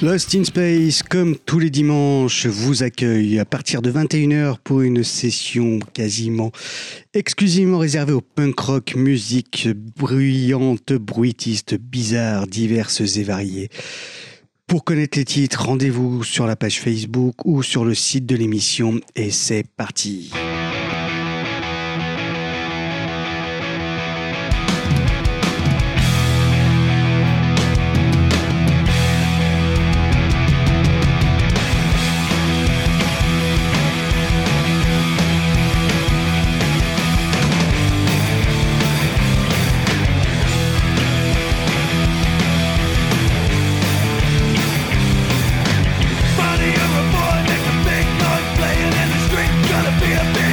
Lost in Space, comme tous les dimanches, vous accueille à partir de 21h pour une session quasiment exclusivement réservée au punk rock, musique bruyante, bruitiste, bizarre, diverses et variées. Pour connaître les titres, rendez-vous sur la page Facebook ou sur le site de l'émission et c'est parti. Be a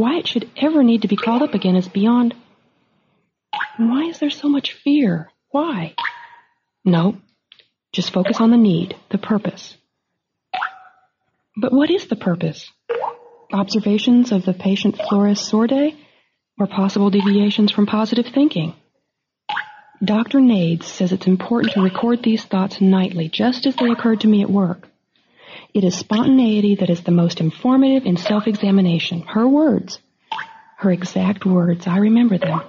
why it should ever need to be called up again is beyond... Why is there so much fear? Why? No, just focus on the need, the purpose. But what is the purpose? Observations of the patient flores sordae, or possible deviations from positive thinking? Dr. Nades says it's important to record these thoughts nightly, just as they occurred to me at work. It is spontaneity that is the most informative in self-examination. Her words, her exact words, I remember them.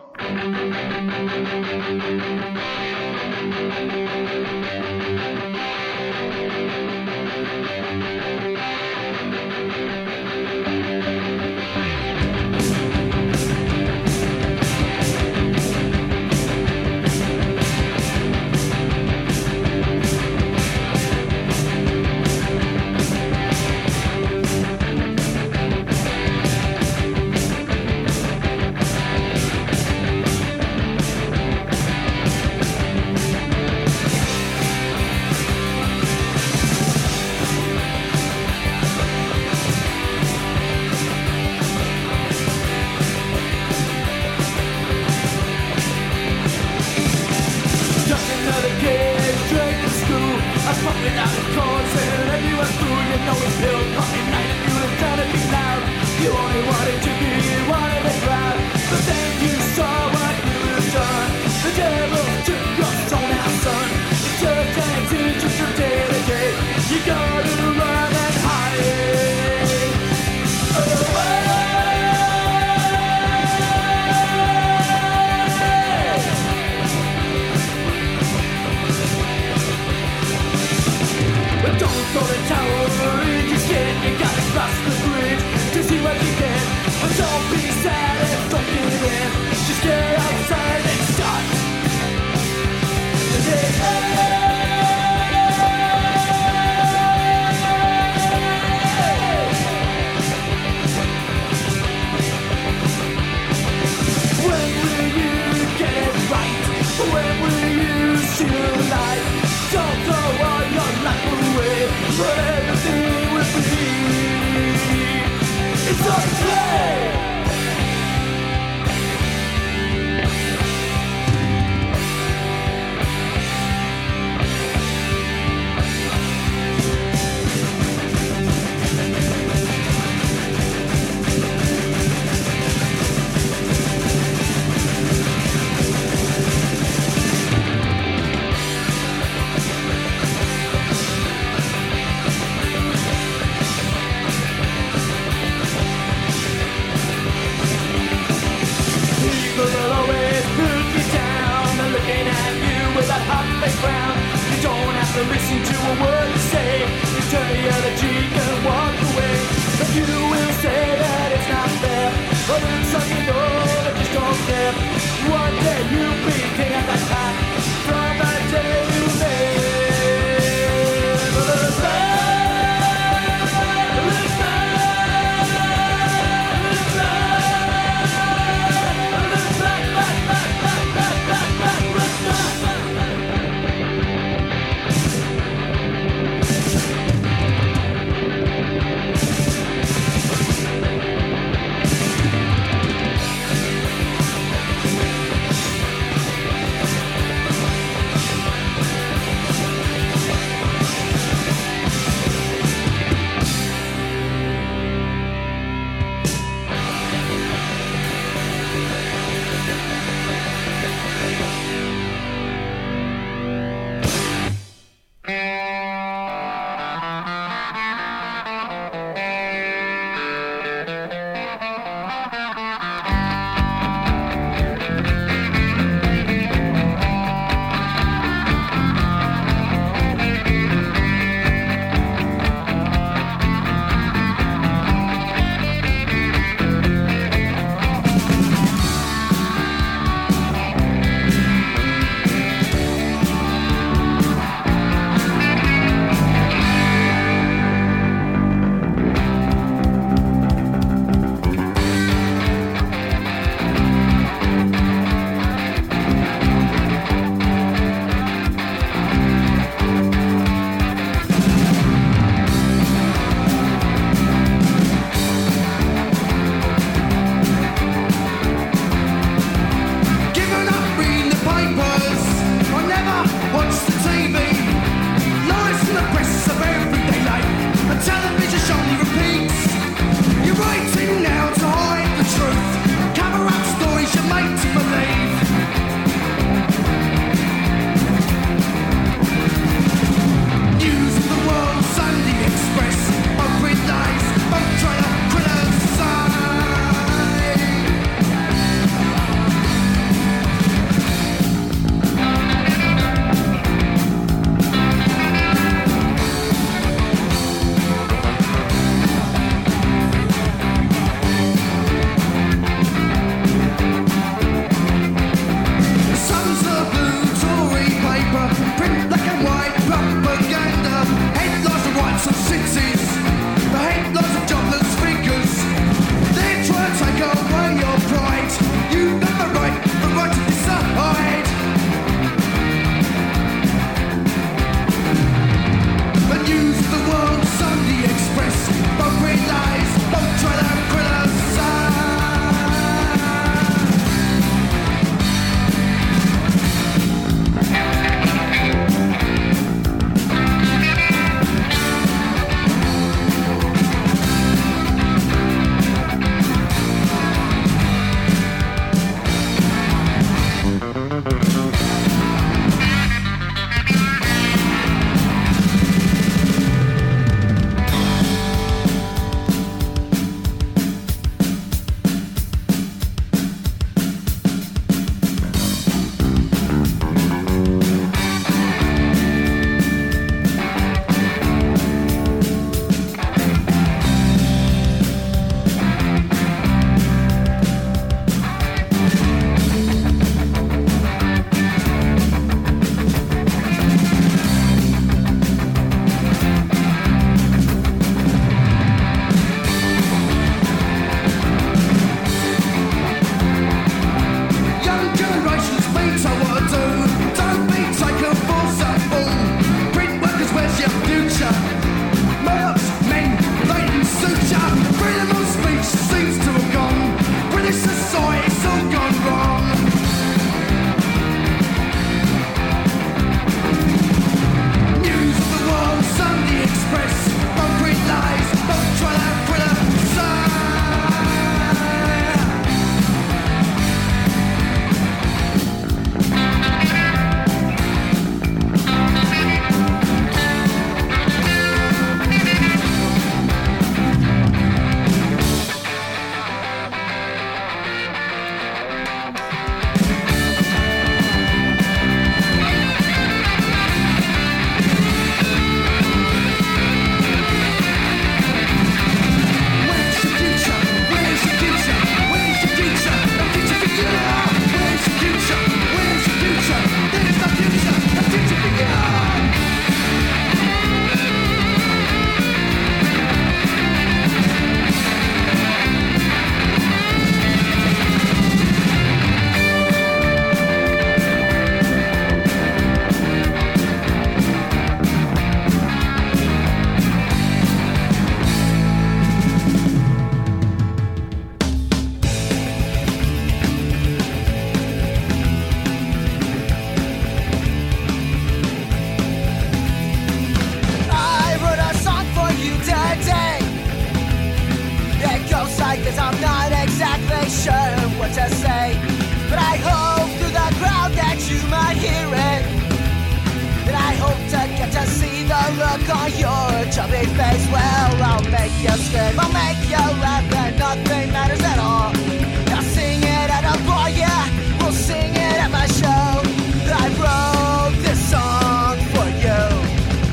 look on your chubby face. Well, I'll make you scream, I'll make you laugh, and nothing matters at all. I'll sing it at a bar, yeah, we'll sing it at my show. I wrote this song for you.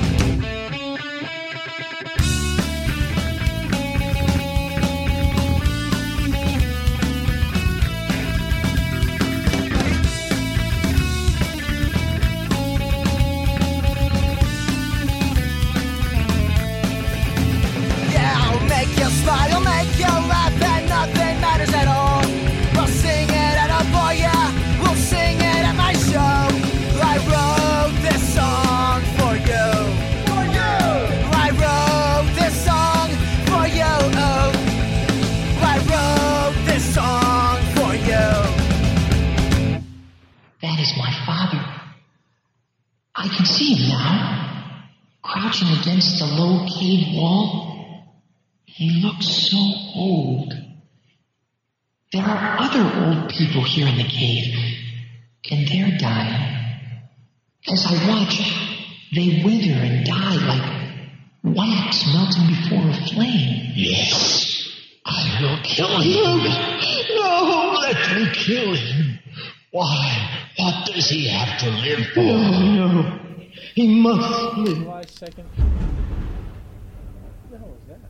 I'll make you laugh and nothing matters at all. We'll sing it at a bar, yeah, we'll sing it at my show. I wrote this song for you. For you! I wrote this song for you. I wrote this song for you. That is my father. I can see him now, crouching against the low cave wall. He looks so old. There are other old people here in the cave, and they're dying. As I watch, they wither and die like wax melting before a flame. Yes, I will kill him. No, let me kill him. Why? What does he have to live for? No. He must live. July 2nd. What the hell is that?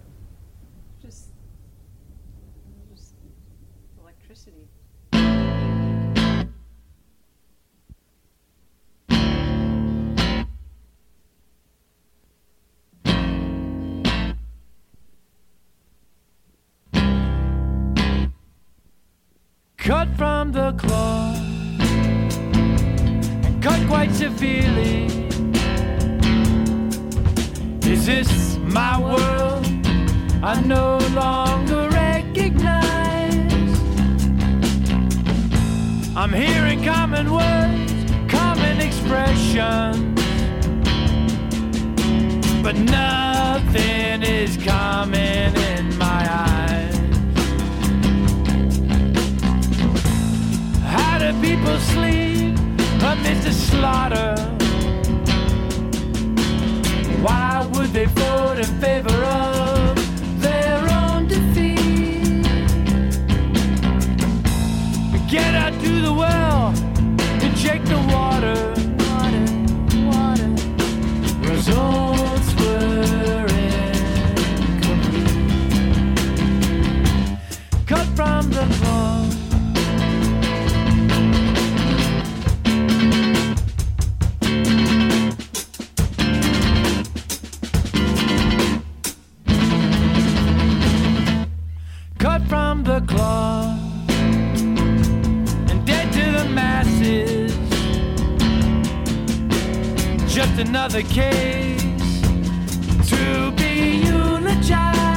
Just electricity. Cut from the cloth and cut quite severely. Is this my world I no longer recognize? I'm hearing common words, common expressions, but nothing is common in my eyes. How do people sleep amidst the slaughter? Why would they vote in favor of their own defeat? Get out to the well and check the water. Results were incomplete. Cut from the cloth. From the cloth and dead to the masses. Just another case to be eulogized.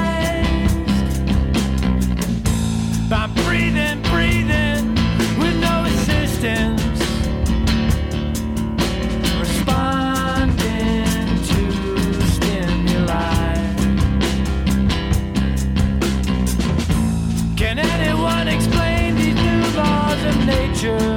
I'm breathing with no assistance, responding to stimuli. Can anyone explain these new laws of nature?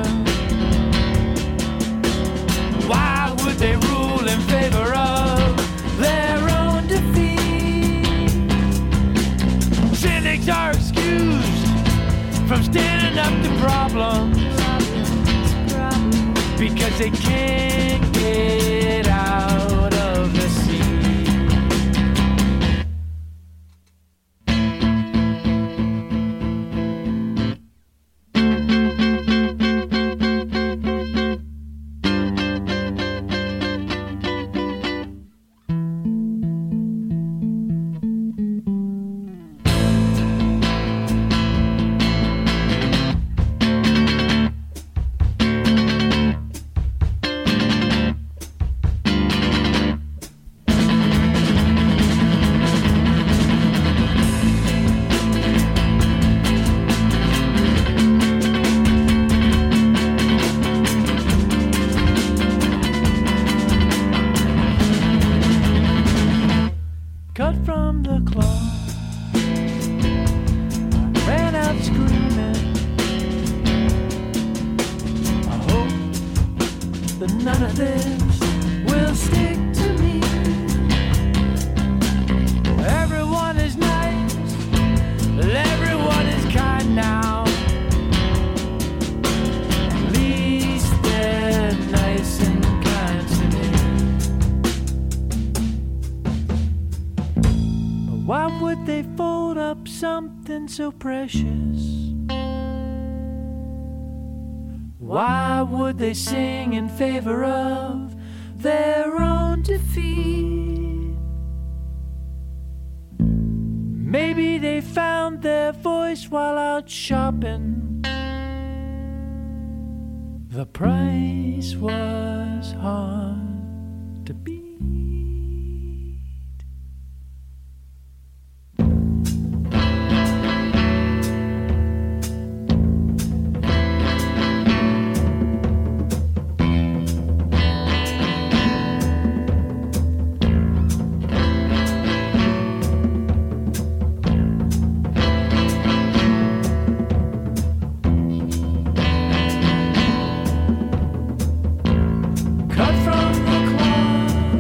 Why would they rule in favor of their own defeat? Cynics are excused from standing up to problems because they can't get out of the sea. None of this will stick to me. something so precious, why would they sing in favor of their own defeat? Maybe they found their voice while out shopping. The price was hard to beat. Cut from the cloth,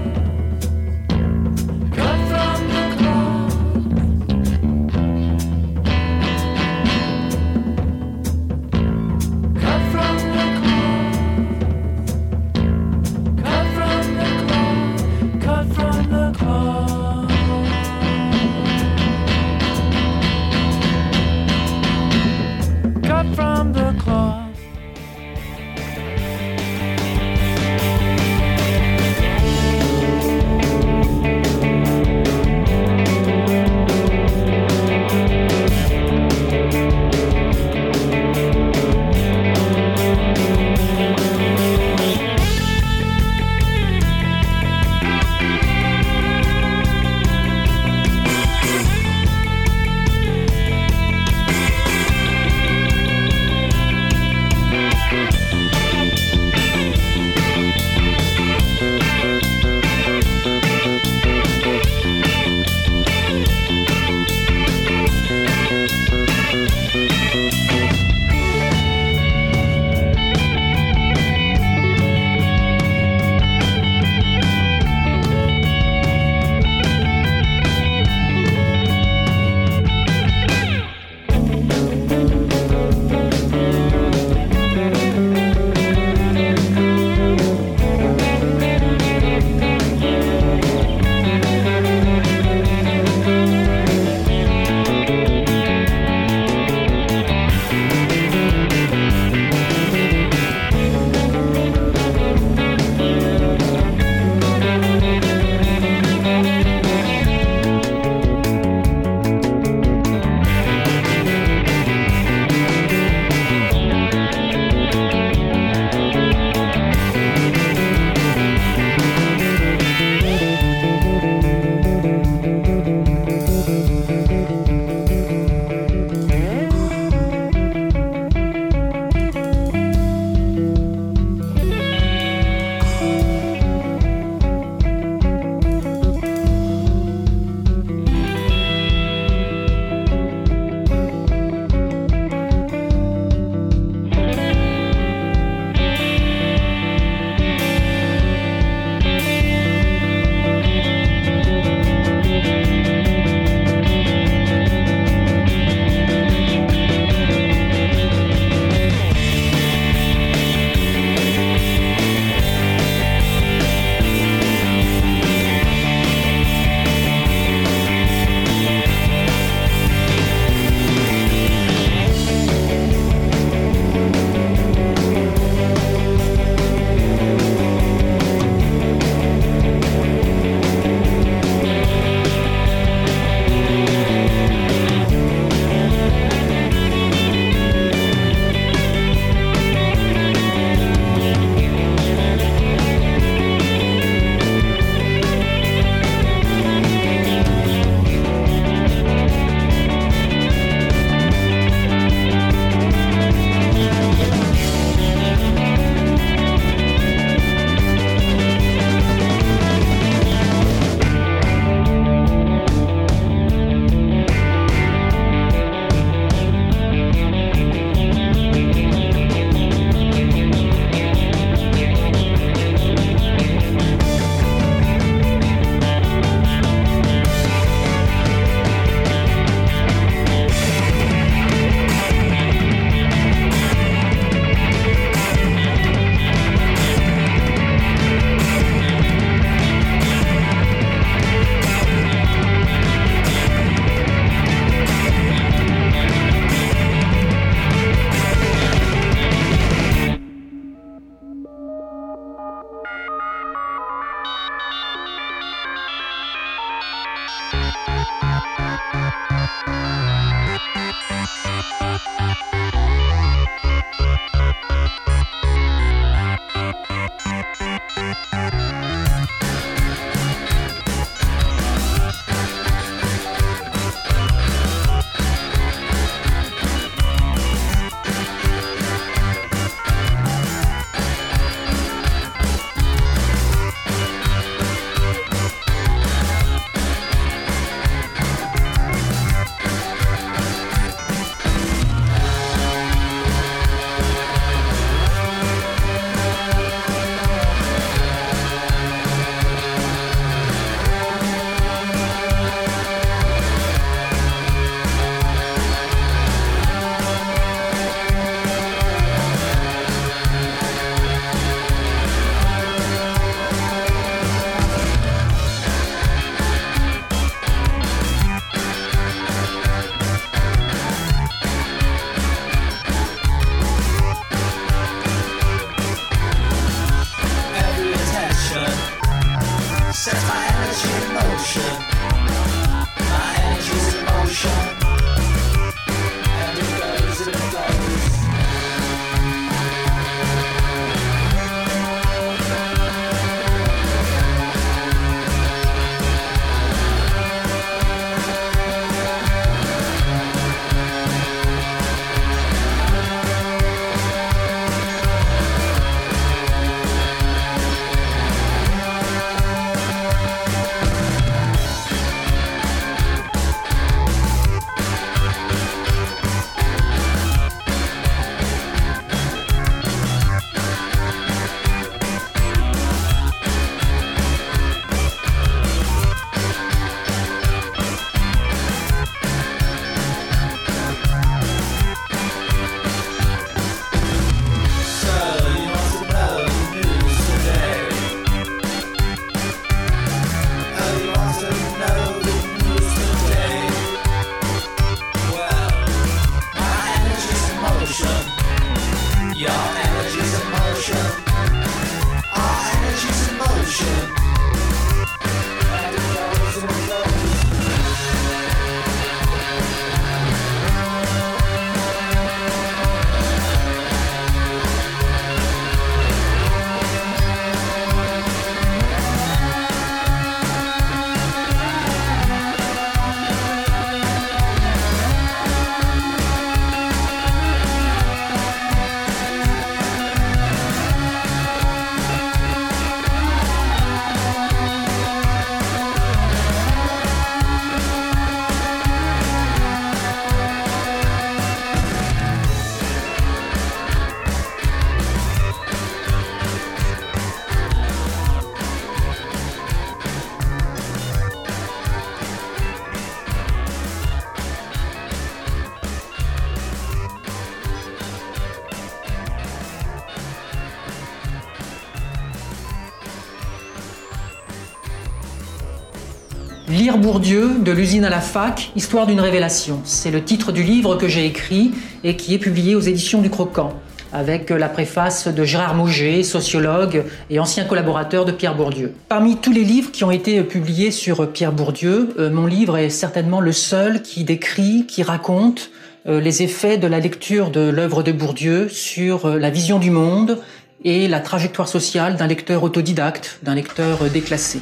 Lire Bourdieu, de l'usine à la fac, histoire d'une révélation. C'est le titre du livre que j'ai écrit et qui est publié aux éditions du Croquant, avec la préface de Gérard Mauger, sociologue et ancien collaborateur de Pierre Bourdieu. Parmi tous les livres qui ont été publiés sur Pierre Bourdieu, mon livre est certainement le seul qui décrit, qui raconte les effets de la lecture de l'œuvre de Bourdieu sur la vision du monde et la trajectoire sociale d'un lecteur autodidacte, d'un lecteur déclassé.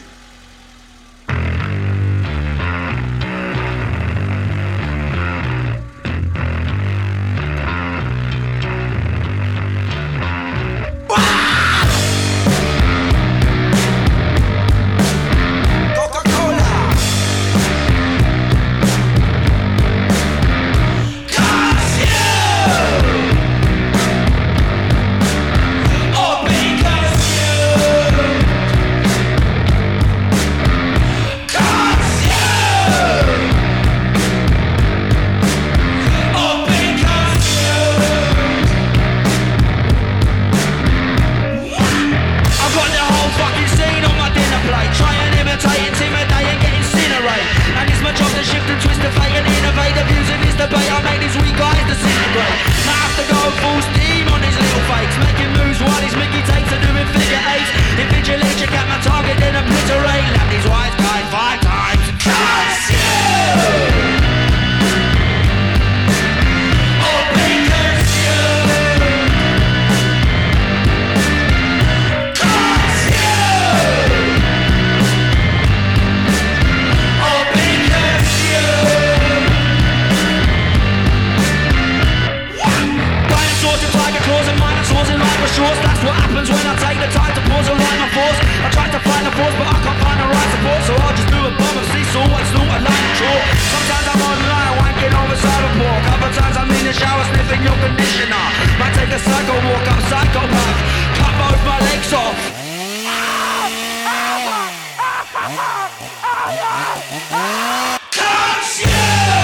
what happens when I take the time to pause and light my force. I try to find the force, but I can't find the right support. So I'll just do a bomb of seesaw, what's not a line chore. Sometimes I'm online, wanking over cyberport. Couple times I'm in the shower, sniffing your conditioner. Might take a psycho walk up psychopath, cut both my legs off. Curse you!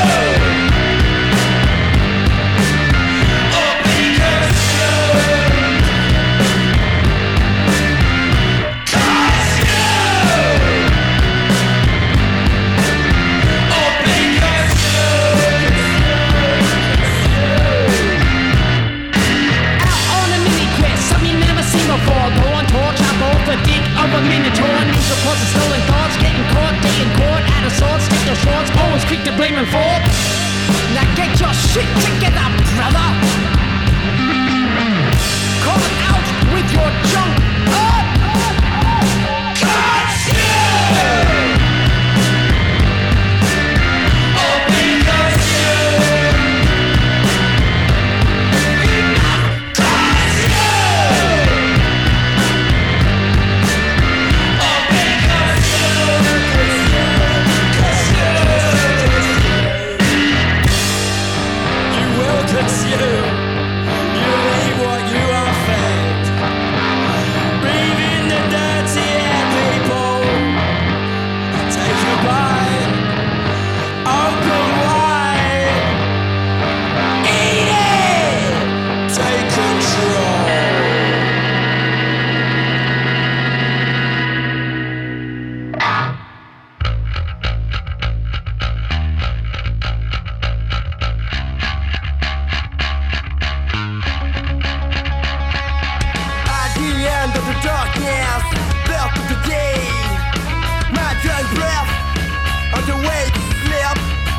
Go on tour, chop off the dick of a minotaur. News reports of stolen thoughts, getting caught, day in court, out of sorts, take your shorts, always quick to blame and fault. Now get your shit together, brother. Come out with your junk up. Curse you! Oh, because you. Curse you! Cause you leave what you are fed. Breathing the dirty air, people. Take a bite, open wide. Eat it, take control. Darkness, birth of the day. My drunk breath on the way to sleep.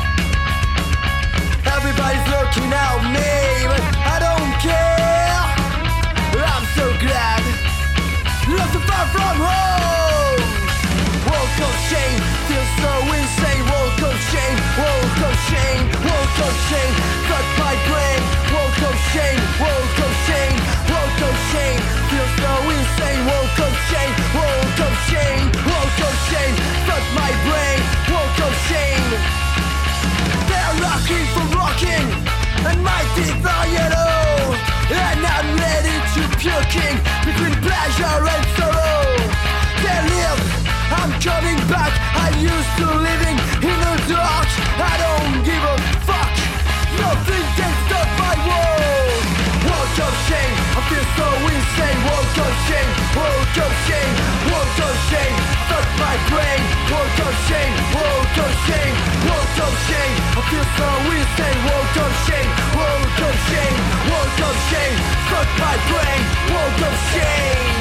Everybody's looking at me, but I don't care. I'm so glad. Not so far from home. Walk of shame, feels so insane. Walk of shame, walk of shame, walk of shame. Cut my brain. Walk of shame, walk of shame, walk of shame. Feels so insane. Walk of shame, walk of shame, walk of shame. Cut my brain. Walk of shame. They're looking for rocking, and my teeth are yellow. And I'm ready to puking between pleasure and sorrow. They live, I'm coming back. I'm used to living in the dark. I don't give a fuck. Nothing can stop my world. Walk of shame, I feel so insane. Walk of shame, walk of shame, walk of shame. Fuck my brain. Walk of shame, walk of shame, walk of shame. I feel so insane. Walk of shame, walk of shame, walk of shame. Fuck my brain. Walk of shame.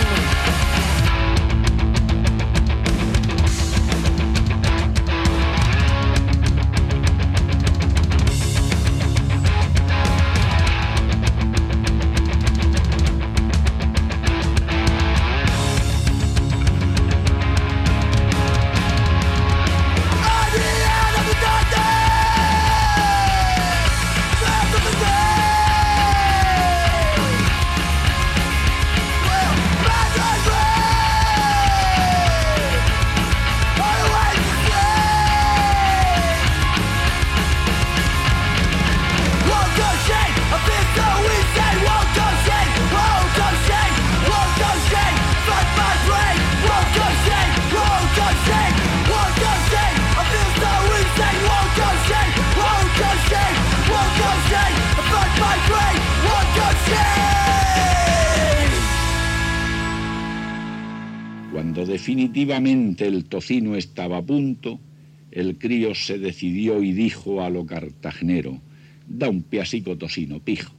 Cuando definitivamente el tocino estaba a punto, el crío se decidió y dijo a lo cartagenero: da un piasico tocino, pijo.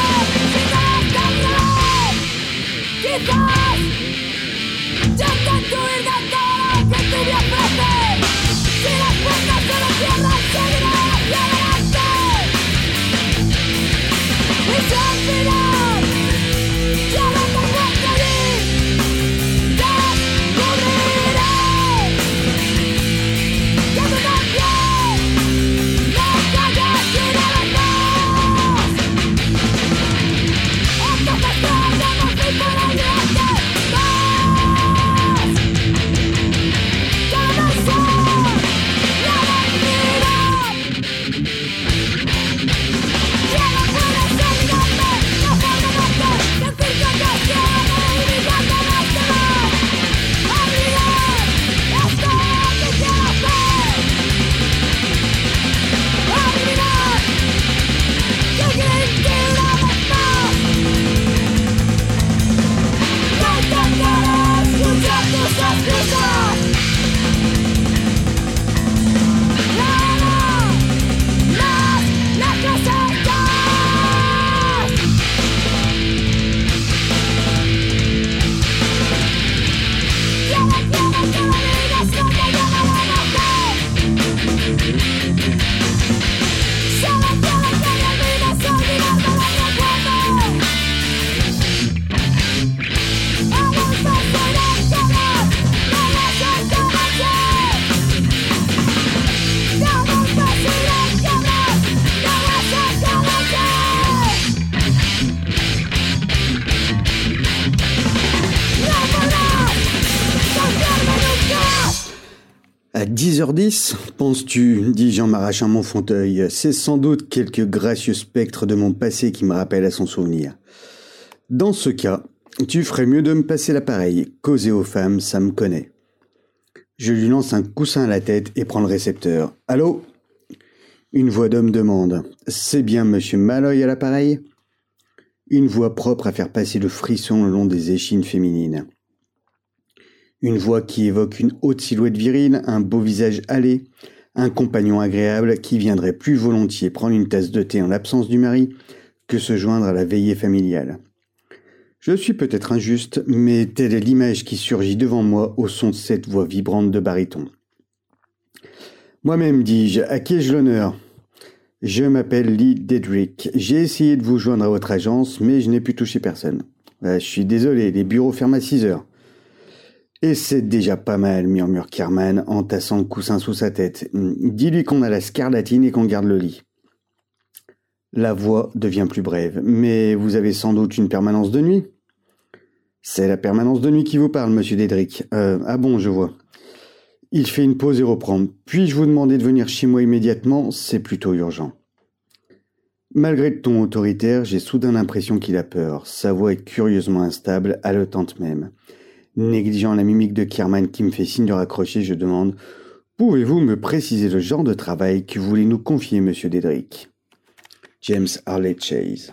¡Ya está! 6h10, penses-tu, dis-je en m'arrachant mon fauteuil. C'est sans doute quelque gracieux spectre de mon passé qui me rappelle à son souvenir. Dans ce cas, tu ferais mieux de me passer l'appareil. Causer aux femmes, ça me connaît. Je lui lance un coussin à la tête et prends le récepteur. Allô ? Une voix d'homme demande. C'est bien monsieur Malloy à l'appareil ? Une voix propre à faire passer le frisson le long des échines féminines. Une voix qui évoque une haute silhouette virile, un beau visage hâlé, un compagnon agréable qui viendrait plus volontiers prendre une tasse de thé en l'absence du mari que se joindre à la veillée familiale. Je suis peut-être injuste, mais telle est l'image qui surgit devant moi au son de cette voix vibrante de baryton. Moi-même, dis-je, à qui ai-je l'honneur ? Je m'appelle Lee Dedrick. J'ai essayé de vous joindre à votre agence, mais je n'ai pu toucher personne. Je suis désolé, les bureaux ferment à 6 heures. Et c'est déjà pas mal, murmure Carman en tassant le coussin sous sa tête. Dis-lui qu'on a la scarlatine et qu'on garde le lit. La voix devient plus brève. Mais vous avez sans doute une permanence de nuit ? C'est la permanence de nuit qui vous parle, monsieur Dedrick. Ah bon, je vois. Il fait une pause et reprend. Puis-je vous demander de venir chez moi immédiatement ? C'est plutôt urgent. Malgré le ton autoritaire, j'ai soudain l'impression qu'il a peur. Sa voix est curieusement instable, haletante même. Négligeant la mimique de Kierman qui me fait signe de raccrocher, je demande « Pouvez-vous me préciser le genre de travail que vous voulez nous confier, monsieur Dedrick ?» James Harley Chase.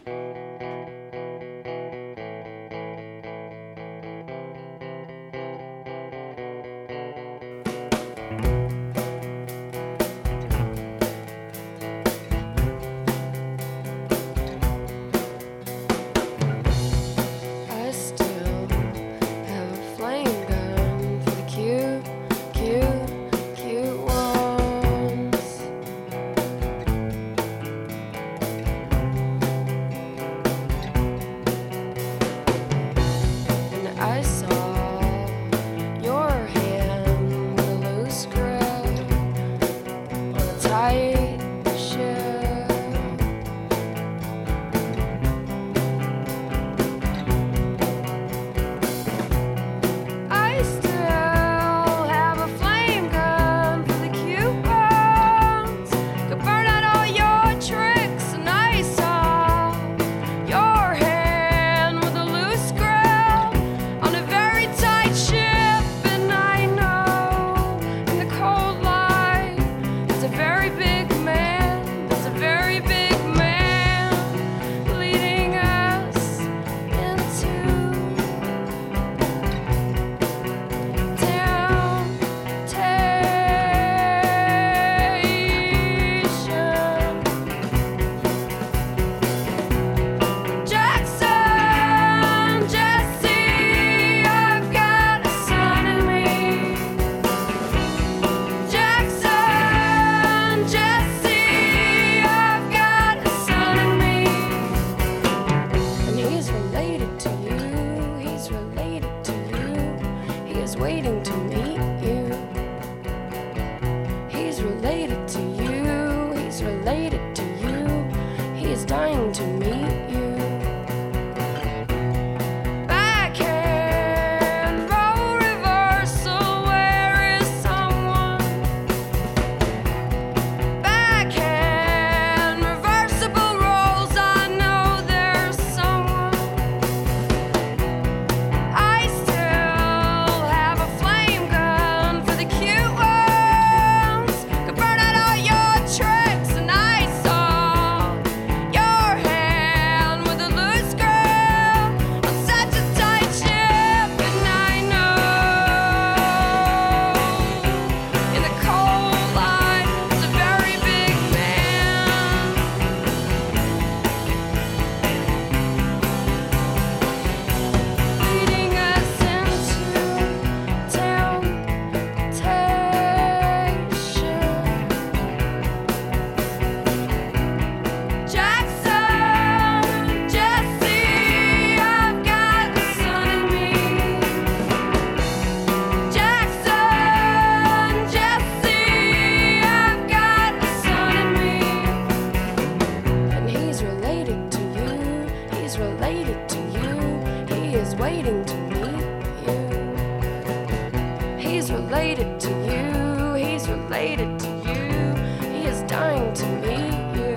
was dying to meet you.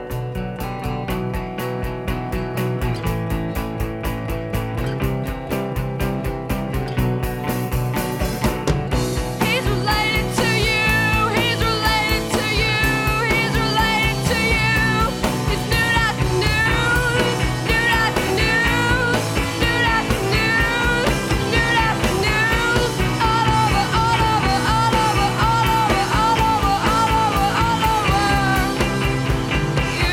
He's related to you. He's related to you. He's related to you. It's Nude Afternoons. Nude Afternoons. Nude Afternoons. Nude Afternoons. All over, all over, all over, all over, all over, all over, all over you.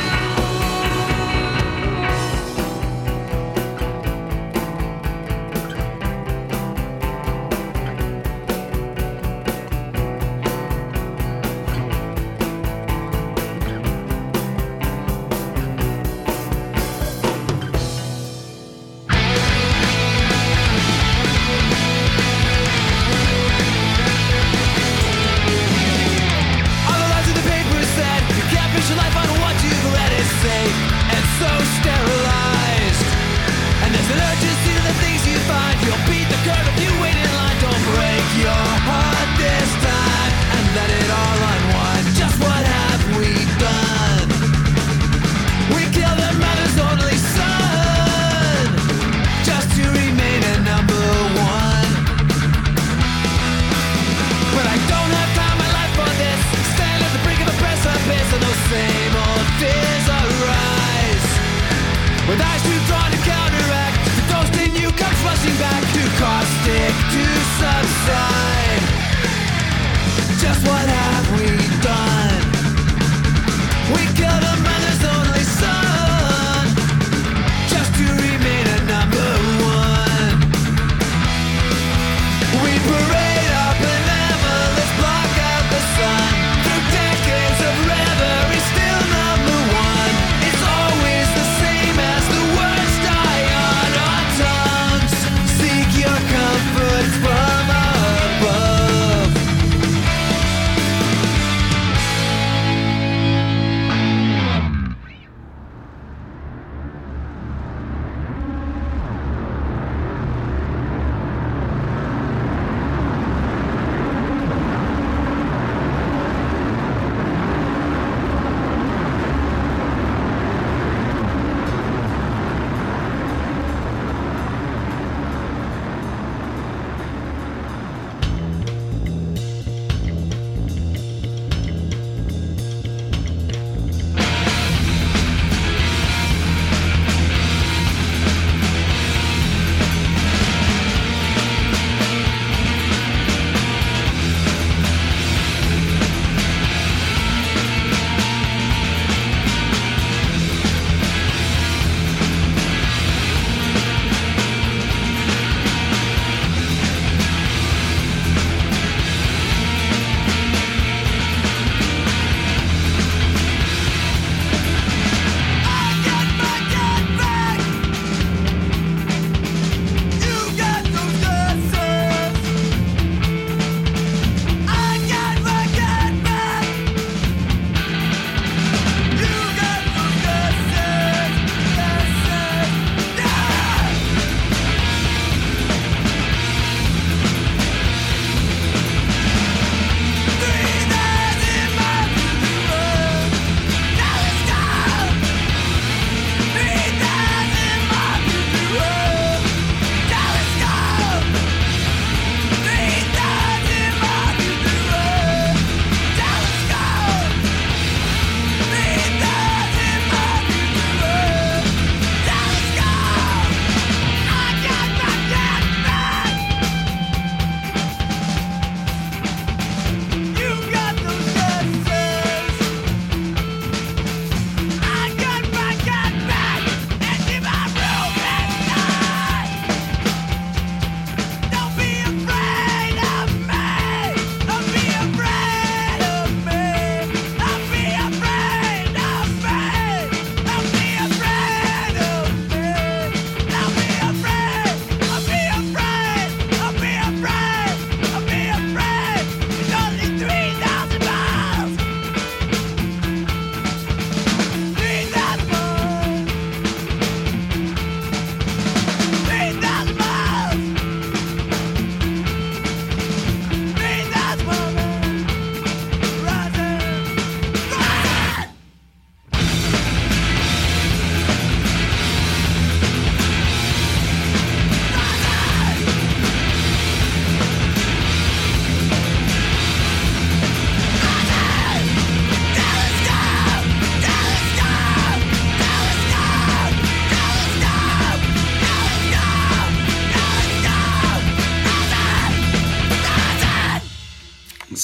All the lines in the paper said you can't base your life on what you've let it say, and so sterilized. And there's an urgency to the things you find. You'll beat the curve if you wait in line. Don't break your heart this time and let it all unwind. Just what have we done? We killed their mother's only son, just to remain a number one. But I don't have time, my life for this. Stand at the brink of a precipice, and those same old fears arise. With eyes too drawn to counteract, the ghost in you comes rushing back, too caustic to subside. Just what have we done? We killed a mother's only son, just to remain a number one. We parade our benevolence, block out the sun. Through decades of reverie, still number one. It's always the same as the world.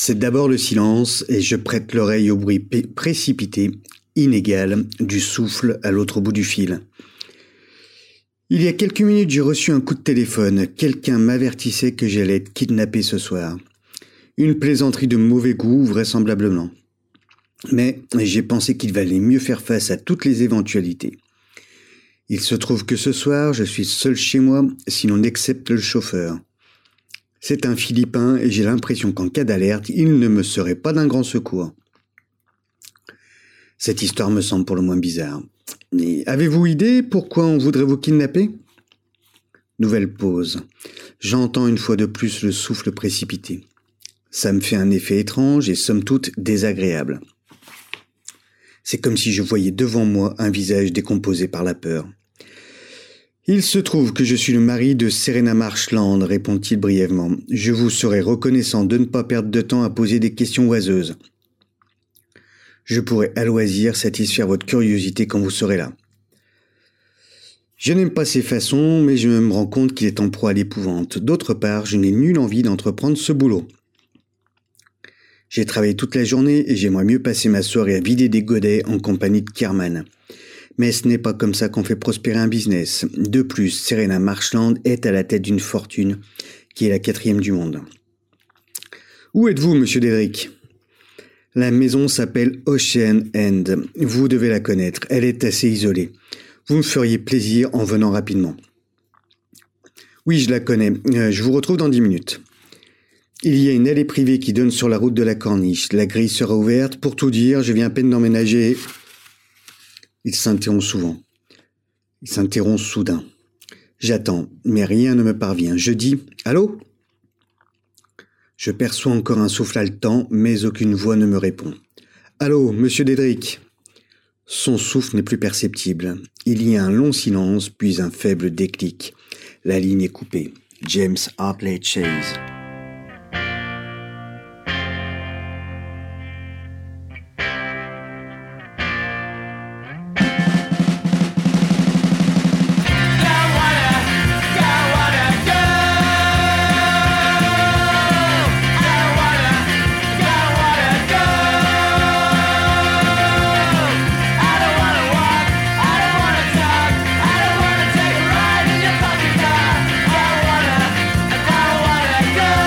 C'est d'abord le silence et je prête l'oreille au bruit précipité, inégal, du souffle à l'autre bout du fil. Il y a quelques minutes, j'ai reçu un coup de téléphone. Quelqu'un m'avertissait que j'allais être kidnappé ce soir. Une plaisanterie de mauvais goût, vraisemblablement. Mais j'ai pensé qu'il valait mieux faire face à toutes les éventualités. Il se trouve que ce soir, je suis seul chez moi, si l'on accepte le chauffeur. C'est un Philippin et j'ai l'impression qu'en cas d'alerte, il ne me serait pas d'un grand secours. Cette histoire me semble pour le moins bizarre. Et avez-vous idée pourquoi on voudrait vous kidnapper ? Nouvelle pause. J'entends une fois de plus le souffle précipité. Ça me fait un effet étrange et somme toute désagréable. C'est comme si je voyais devant moi un visage décomposé par la peur. Il se trouve que je suis le mari de Serena Marshland, répond-il brièvement. Je vous serais reconnaissant de ne pas perdre de temps à poser des questions oiseuses. Je pourrais à loisir satisfaire votre curiosité quand vous serez là. Je n'aime pas ses façons, mais je me rends compte qu'il est en proie à l'épouvante. D'autre part, je n'ai nulle envie d'entreprendre ce boulot. J'ai travaillé toute la journée et j'aimerais mieux passer ma soirée à vider des godets en compagnie de Kerman. Mais ce n'est pas comme ça qu'on fait prospérer un business. De plus, Serena Marshland est à la tête d'une fortune qui est la 4e du monde. Où êtes-vous, monsieur Dedrick ? La maison s'appelle Ocean End. Vous devez la connaître. Elle est assez isolée. Vous me feriez plaisir en venant rapidement. Oui, je la connais. Je vous retrouve dans 10 minutes. Il y a une allée privée qui donne sur la route de la Corniche. La grille sera ouverte. Pour tout dire, je viens à peine d'emménager. Il s'interrompt soudain. J'attends, mais rien ne me parvient. Je dis « Allô ?» Je perçois encore un souffle haletant, mais aucune voix ne me répond. « Allô, monsieur Dedrick ?» Son souffle n'est plus perceptible. Il y a un long silence, puis un faible déclic. La ligne est coupée. James Hartley Chase. I don't wanna go.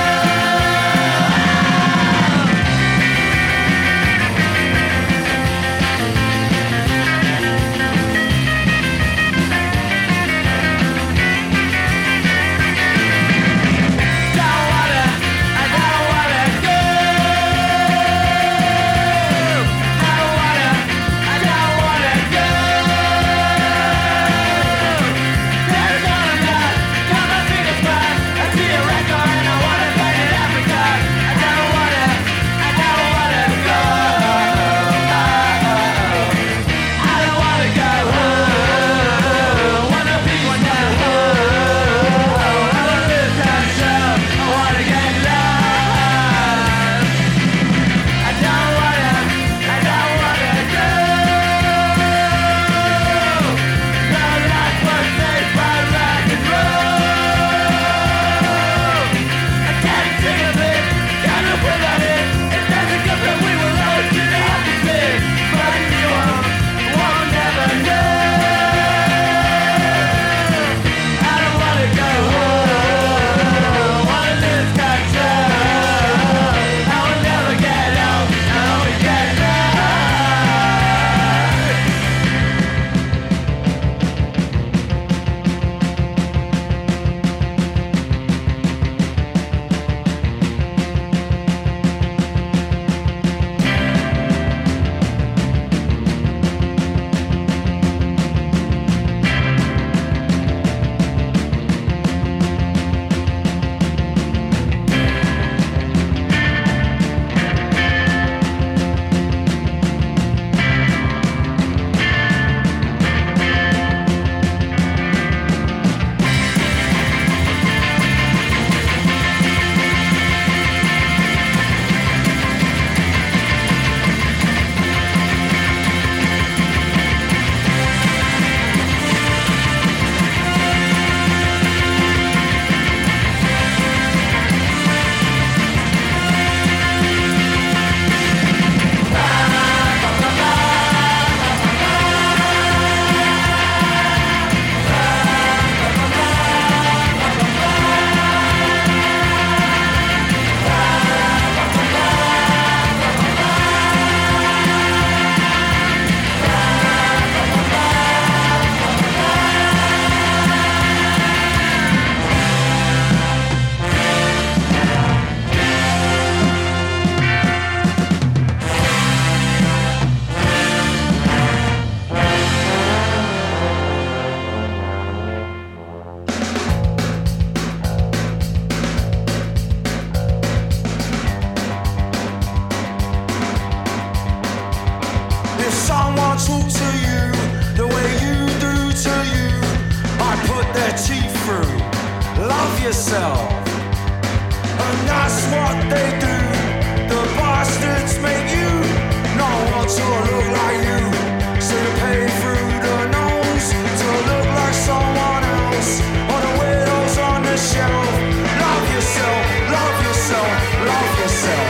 yourself. And that's what they do. The bastards make you not want to look like you. So you pay through the nose to look like someone else. Or the widows on the shelf. Love yourself, love yourself, love yourself.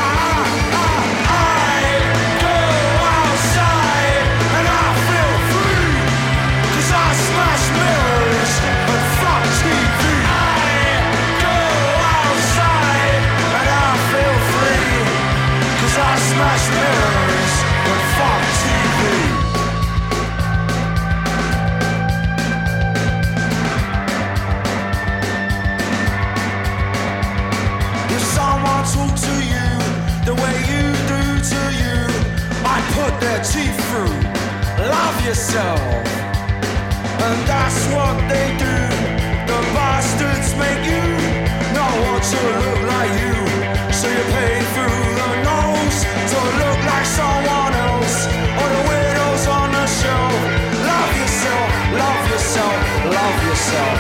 I go outside and I feel free. 'Cause I smash mirrors and fuck TV. I go outside and I feel free. 'Cause I smash mirrors and fuck TV. If someone talk to you the way you do to you, I put their teeth through. Love yourself. And that's what they do. The bastards make you not want to look like you. So you pay through the nose to look like someone else. Or the widows on the shelf. Love yourself, love yourself, love yourself.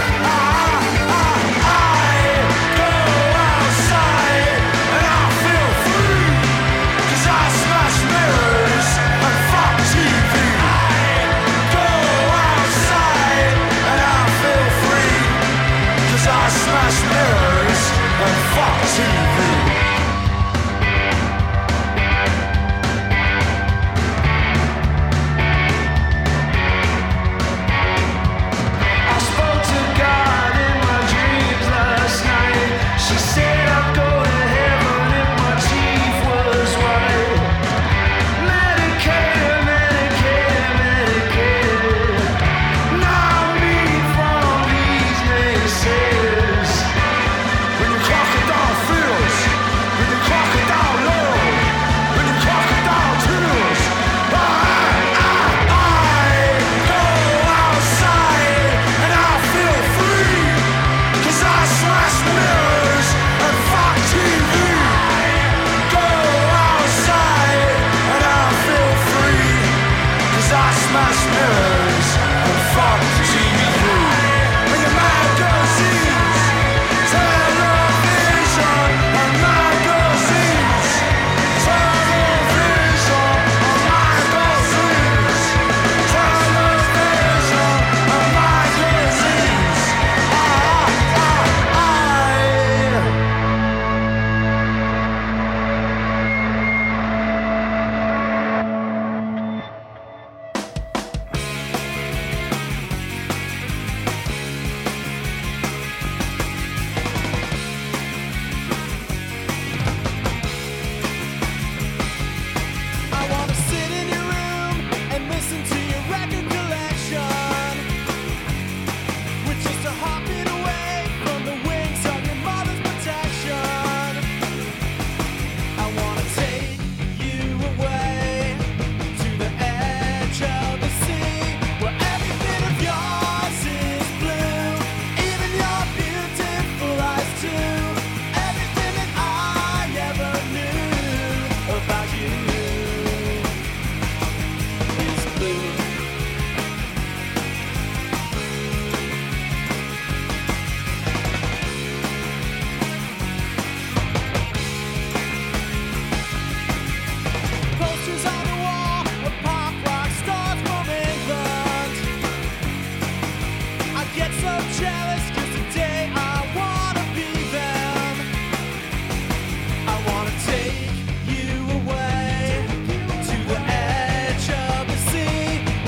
I go outside and I feel free. 'Cause I smash mirrors and fuck TV. I go outside and I feel free. 'Cause I smash mirrors and fuck TV. I spoke to God in my dreams last night. She said I'd go to heaven if my teeth was white. Medicated, medicated, medicated. Not me from these naysayers. When the crocodile feels, when the crocodile love, when the crocodile tears. I go outside and I feel free. 'Cause I smash mirrors and fuck TV. I go outside and I feel free. 'Cause I smash mirrors and fuck TV. And your magazines, television and magazines, television and magazines, television and magazines. I wanna sit in your room and listen to your record collection, with just a heartbeat away from the wings of your mother's protection. I wanna take you away to the edge of the sea, where everything of yours is blue, even your beautiful eyes too. Everything that I ever knew about you is blue. Posters on the wall of pop rock stars from England. I get so jealous 'cause today I wanna be them. I wanna take you away to the edge of the sea,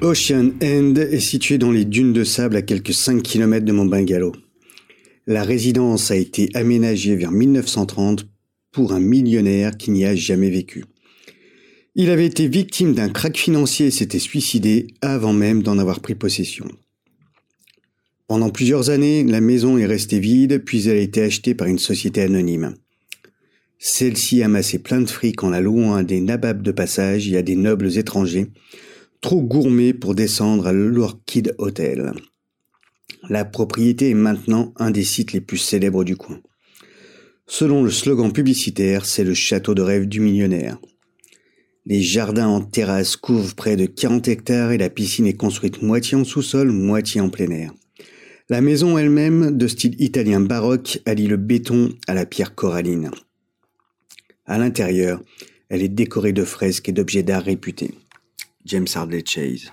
Ocean End est situé dans les dunes de sable à quelques 5 km de mon bungalow. La résidence a été aménagée vers 1930 pour un millionnaire qui n'y a jamais vécu. Il avait été victime d'un krach financier et s'était suicidé avant même d'en avoir pris possession. Pendant plusieurs années, la maison est restée vide, puis elle a été achetée par une société anonyme. Celle-ci amassait plein de fric en la louant à des nababs de passage et à des nobles étrangers, trop gourmés pour descendre à l'Orchid Hotel. La propriété est maintenant un des sites les plus célèbres du coin. Selon le slogan publicitaire, c'est le château de rêve du millionnaire. Les jardins en terrasse couvrent près de 40 hectares et la piscine est construite moitié en sous-sol, moitié en plein air. La maison elle-même, de style italien baroque, allie le béton à la pierre coralline. À l'intérieur, elle est décorée de fresques et d'objets d'art réputés. James Hadley Chase.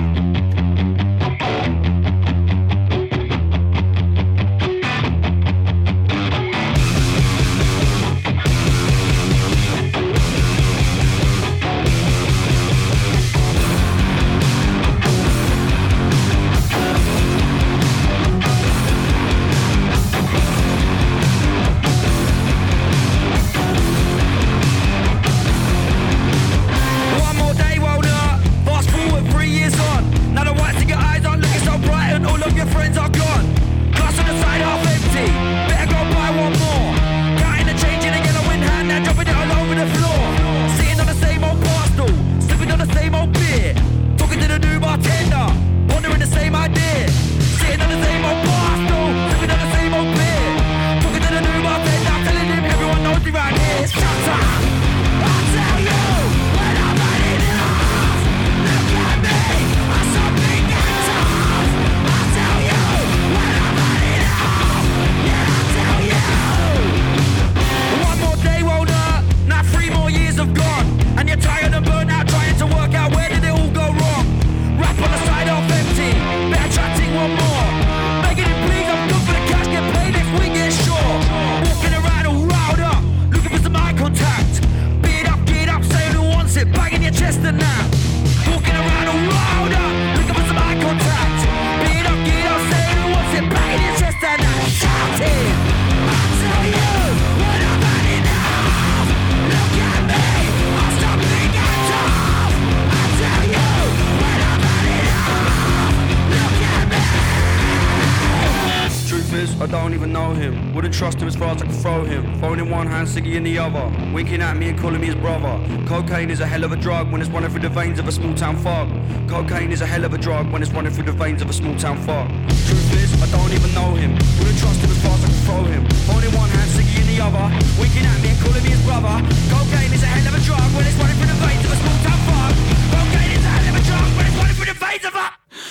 I don't even know him. Wouldn't trust him as far as I could throw him. Phone in one hand, Siggy in the other. Winking at me and calling me his brother. Cocaine is a hell of a drug when it's running through the veins of a small town thug. Cocaine is a hell of a drug when it's running through the veins of a small town thug. Truth is, I don't even know him. Wouldn't trust him as far as I could throw him. Phone in one hand, Siggy in the other. Winking at me and calling me his brother. Cocaine is a hell of a drug when it's running through the veins of a small town thug. Cocaine is a hell of a drug when it's running through the veins of a...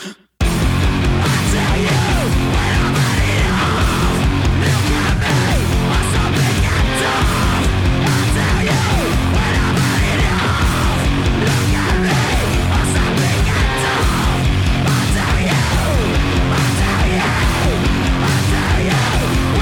I tell you, when I'm ready off, look at me, I'm so big and tough. I tell you, when I'm ready off, look at me, I'm so big and tough. I tell you, I tell you, I tell you.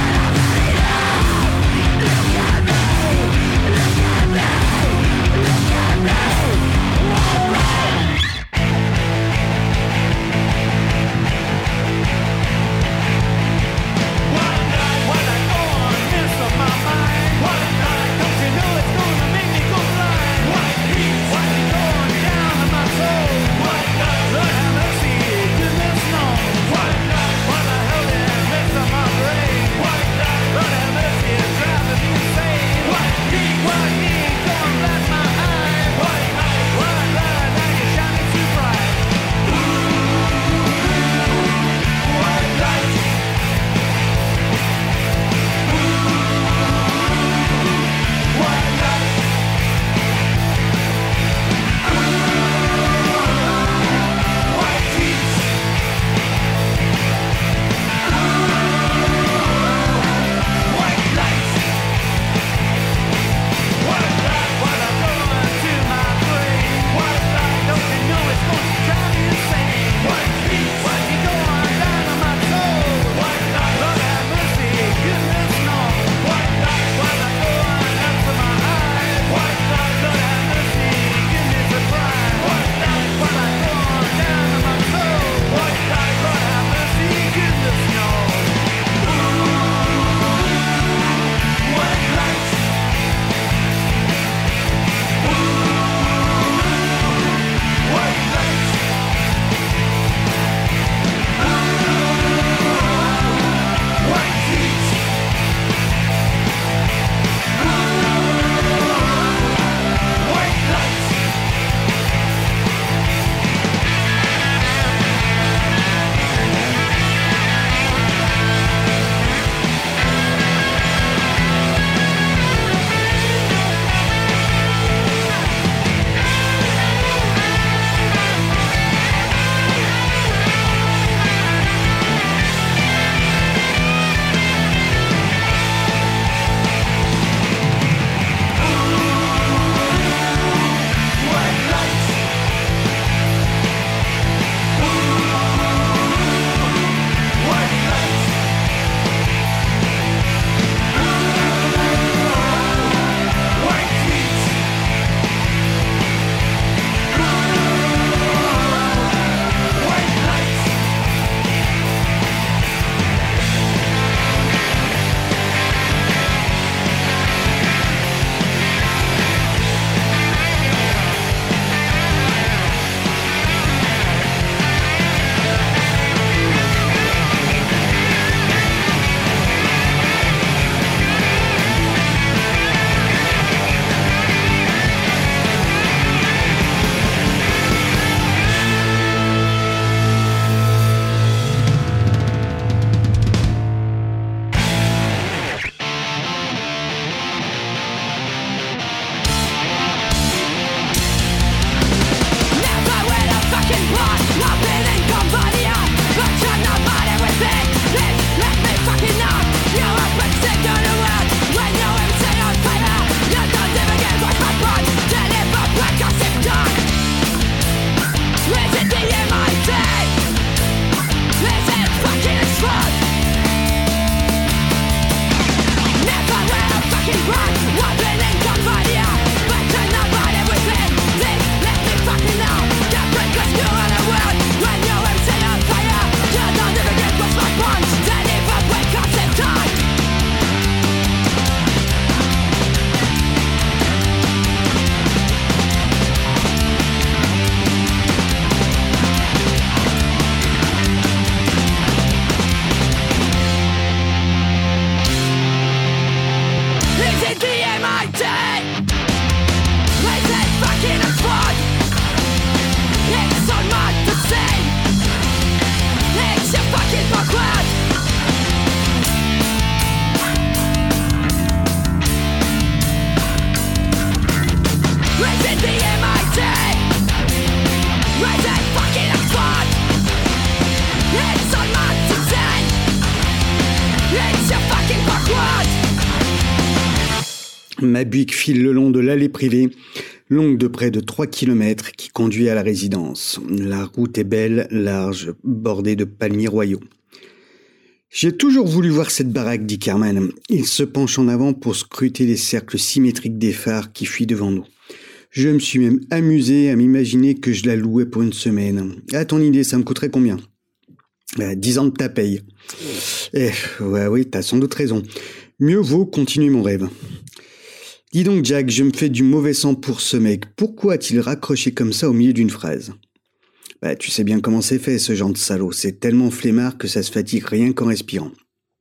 Ma Buick file le long de l'allée privée, longue de près de 3 km, qui conduit à la résidence. La route est belle, large, bordée de palmiers royaux. J'ai toujours voulu voir cette baraque, dit Carman. Il se penche en avant pour scruter les cercles symétriques des phares qui fuient devant nous. Je me suis même amusé à m'imaginer que je la louais pour une semaine. À ton idée, ça me coûterait combien ? 10 ans de ta paye. Oui, t'as sans doute raison. Mieux vaut continuer mon rêve. Dis donc, Jack, je me fais du mauvais sang pour ce mec. Pourquoi a-t-il raccroché comme ça au milieu d'une phrase ? Tu sais bien comment c'est fait, ce genre de salaud. C'est tellement flemmard que ça se fatigue rien qu'en respirant.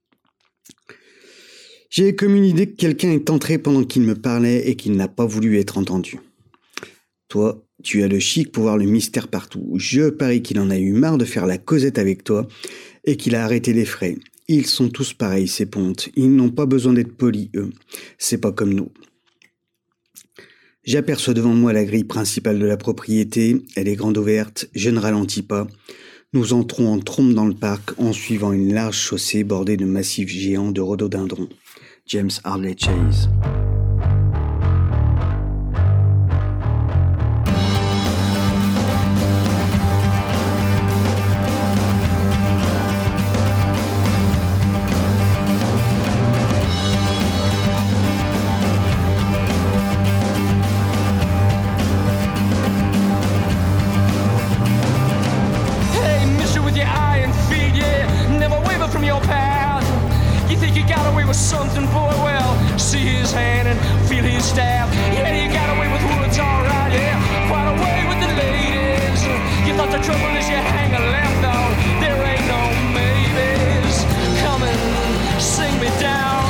J'ai comme une idée que quelqu'un est entré pendant qu'il me parlait et qu'il n'a pas voulu être entendu. Toi, tu as le chic pour voir le mystère partout. Je parie qu'il en a eu marre de faire la causette avec toi et qu'il a arrêté les frais. Ils sont tous pareils, ces pontes. Ils n'ont pas besoin d'être polis, eux. C'est pas comme nous. J'aperçois devant moi la grille principale de la propriété. Elle est grande ouverte. Je ne ralentis pas. Nous entrons en trombe dans le parc en suivant une large chaussée bordée de massifs géants de rhododendrons. James Harley Chase. Something, boy, well, see his hand and feel his staff. Yeah, you got away with woods, alright, yeah. Quite away with the ladies. You thought the trouble is you hang a left, though. There ain't no maybes. Come and sing me down.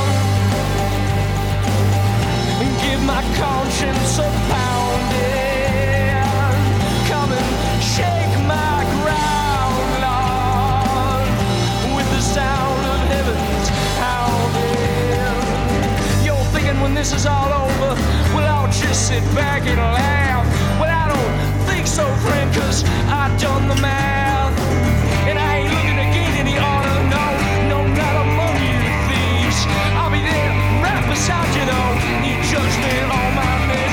And give my conscience a pounding. Come and shake my ground, Lord, with the sound of heaven's pounding. When this is all over, well, I'll just sit back and laugh. Well, I don't think so, friend, cause I done the math. And I ain't looking to gain any honor, no, not among you thieves. I'll be there right beside you, though, need judgment on my name.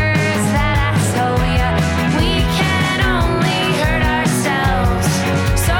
So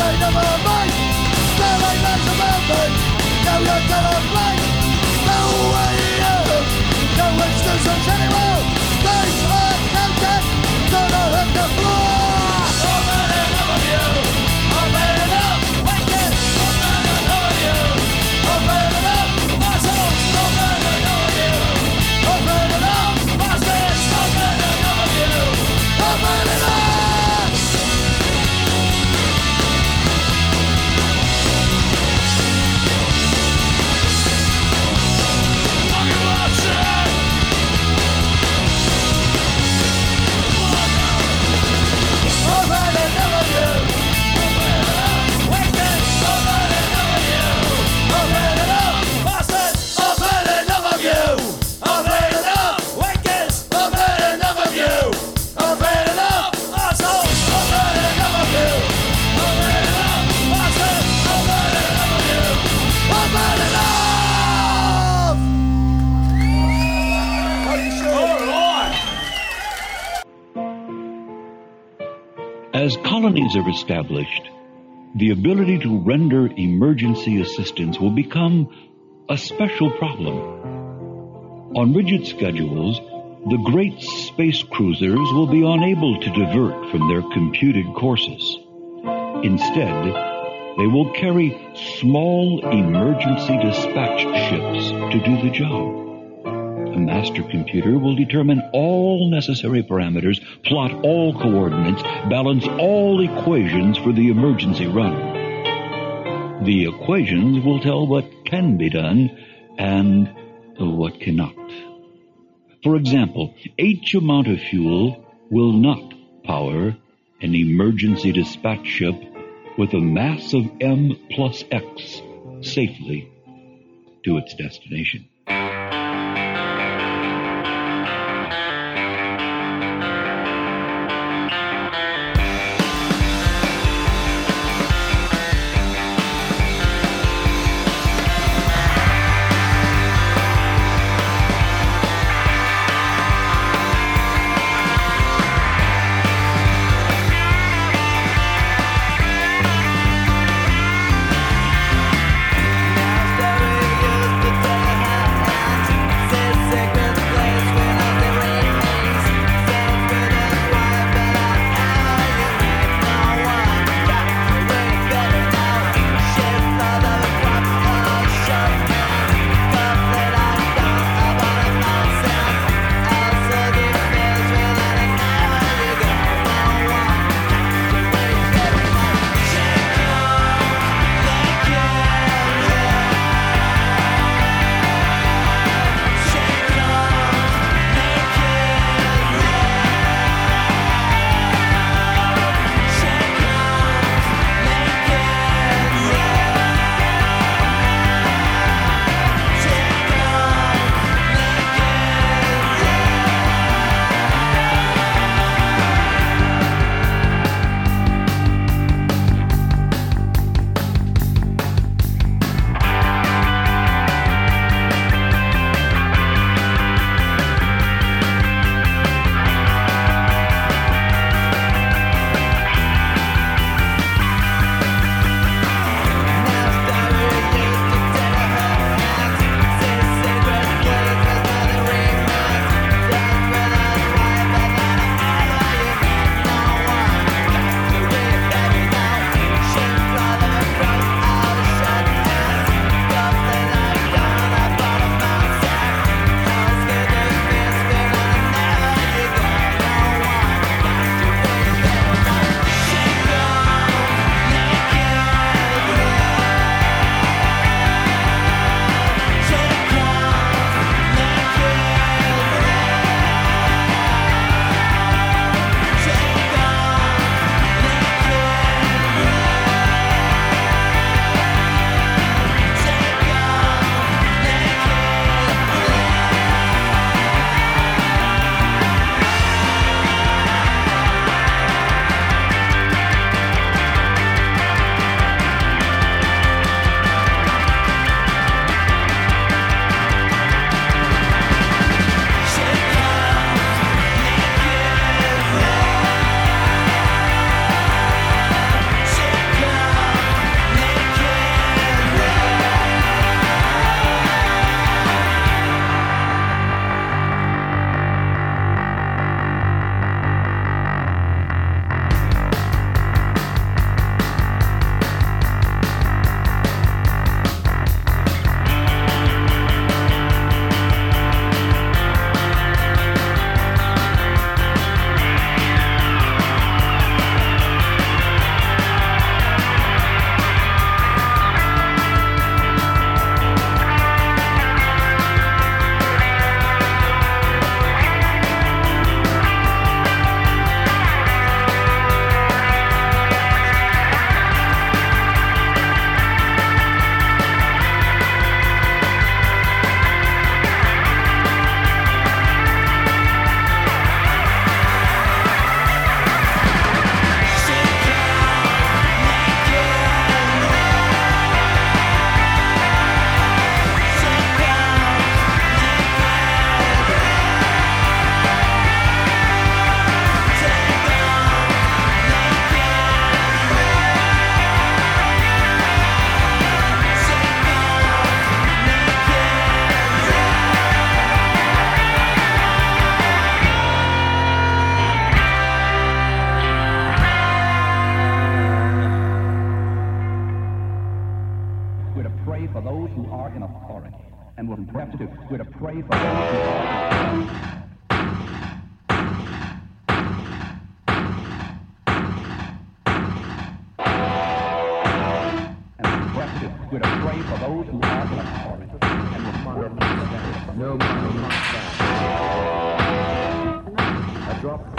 As colonies are established, the ability to render emergency assistance will become a special problem. On rigid schedules, the great space cruisers will be unable to divert from their computed courses. Instead, they will carry small emergency dispatch ships to do the job. A master computer will determine all necessary parameters, plot all coordinates, balance all equations for the emergency run. The equations will tell what can be done and what cannot. For example, H amount of fuel will not power an emergency dispatch ship with a mass of M plus X safely to its destination. for those who are in authority, and we're to pray for those who are. We're to pray for those who are in authority, and we're no money must die. A drop.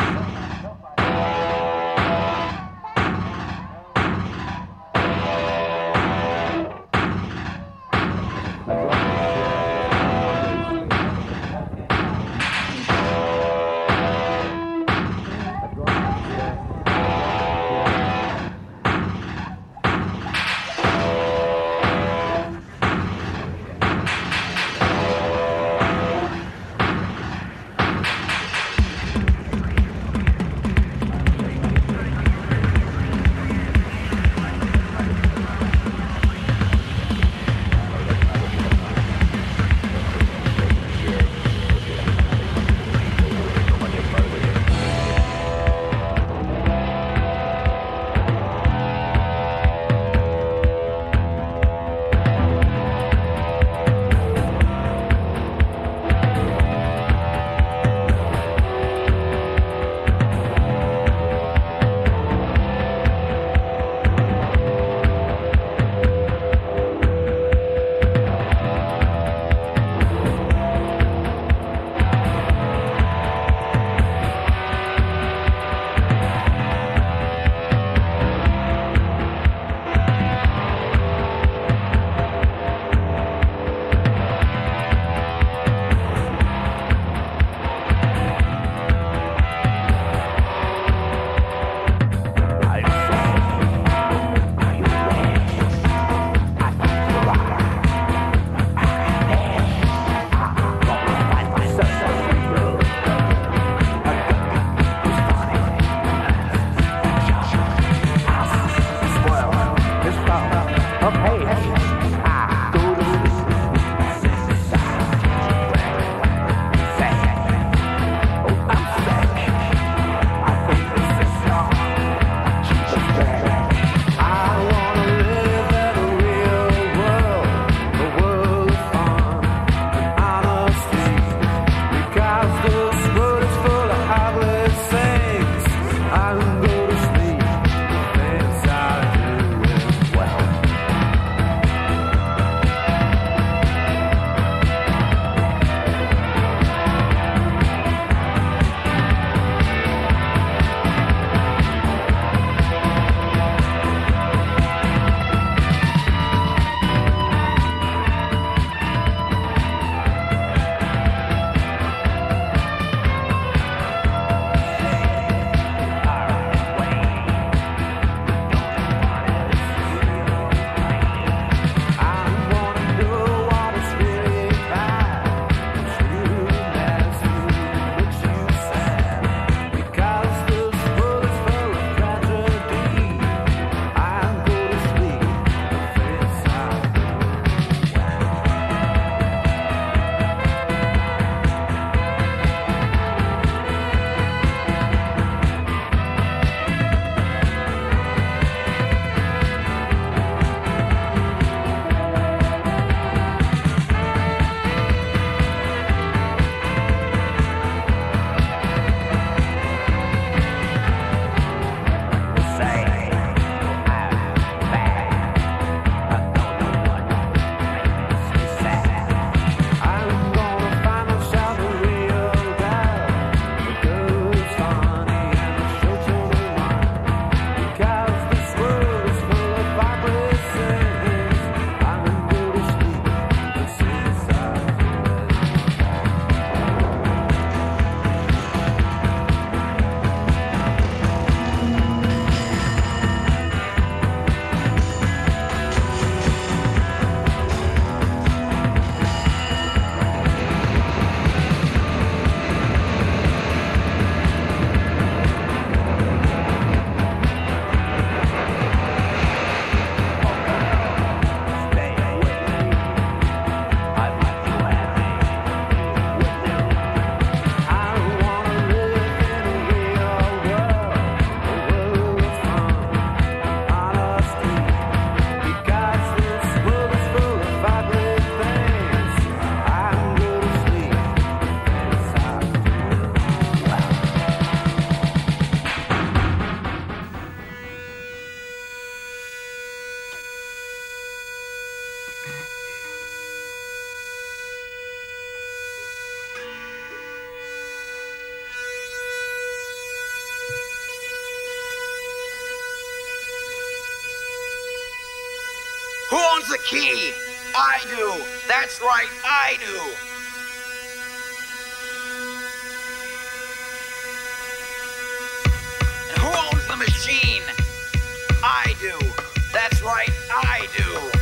Who owns the key? I do. That's right, I do. And who owns the machine? I do. That's right, I do.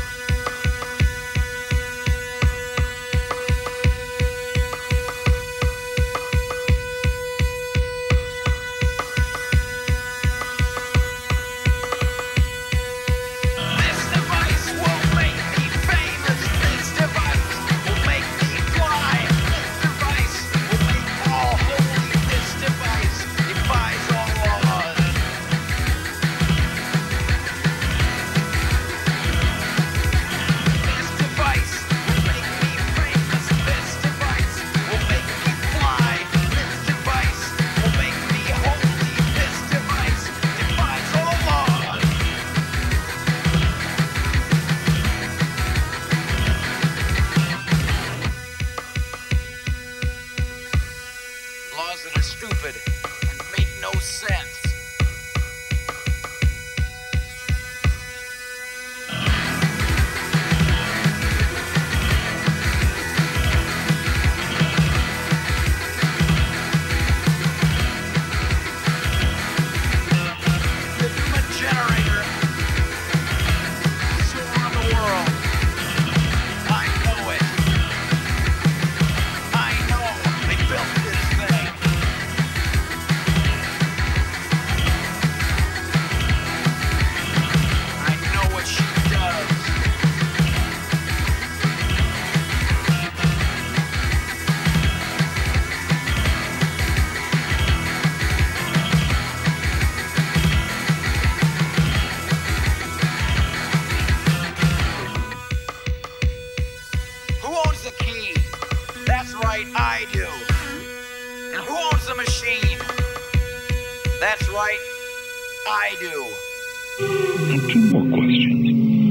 And two more questions.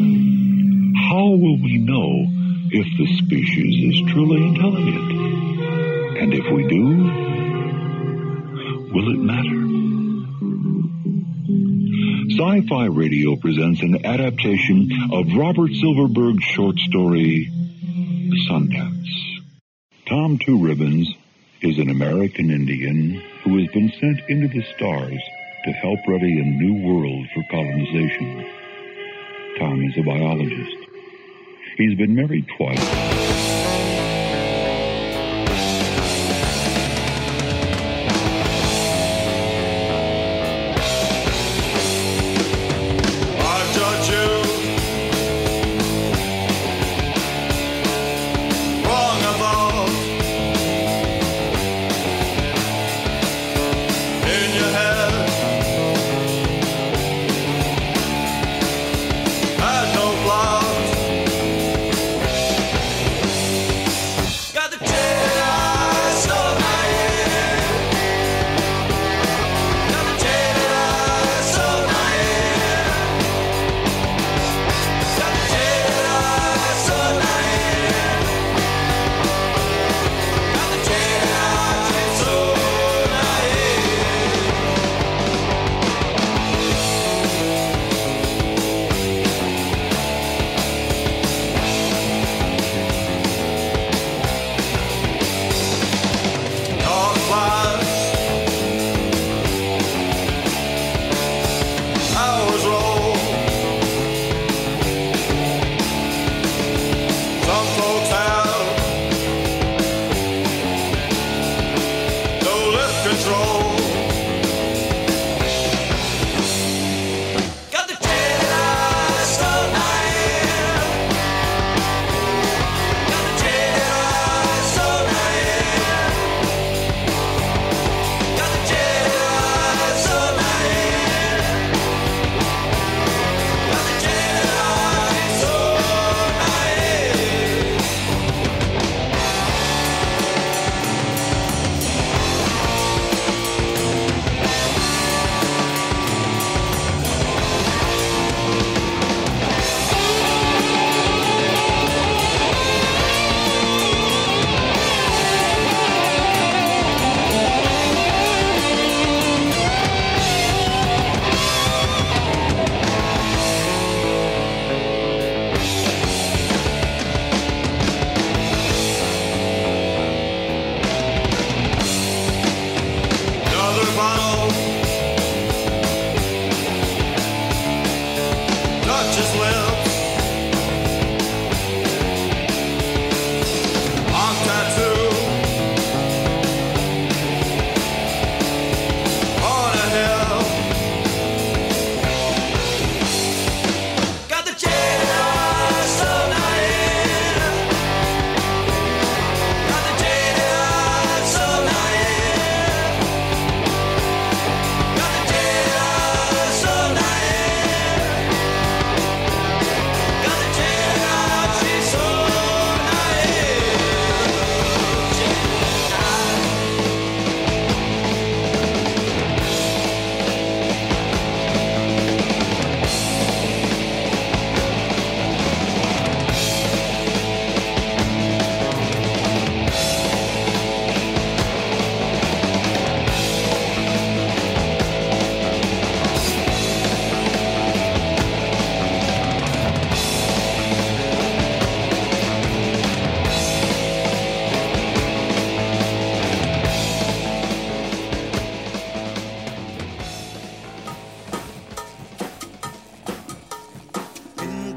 How will we know if the species is truly intelligent? And if we do, will it matter? Sci-Fi Radio presents an adaptation of Robert Silverberg's short story, Sundance. Tom Two Ribbons is an American Indian who has been sent into the stars to help ready a new world for colonization. Tom is a biologist. He's been married twice.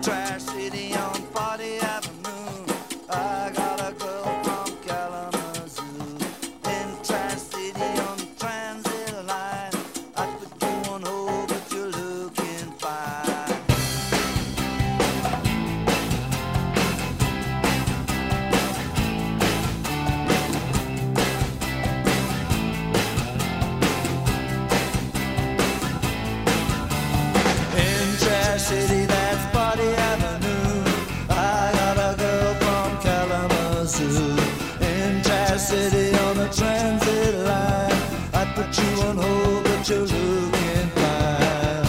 Trash City on 40 Avenue. I got a girl from Kalamazoo. In Trash City on the transit line. I put you on hold, but you're looking fine. In Trash City, that's Body Avenue. I got a girl from Kalamazoo. In Trash City on the transit line. I put you on hold, but you're looking fine.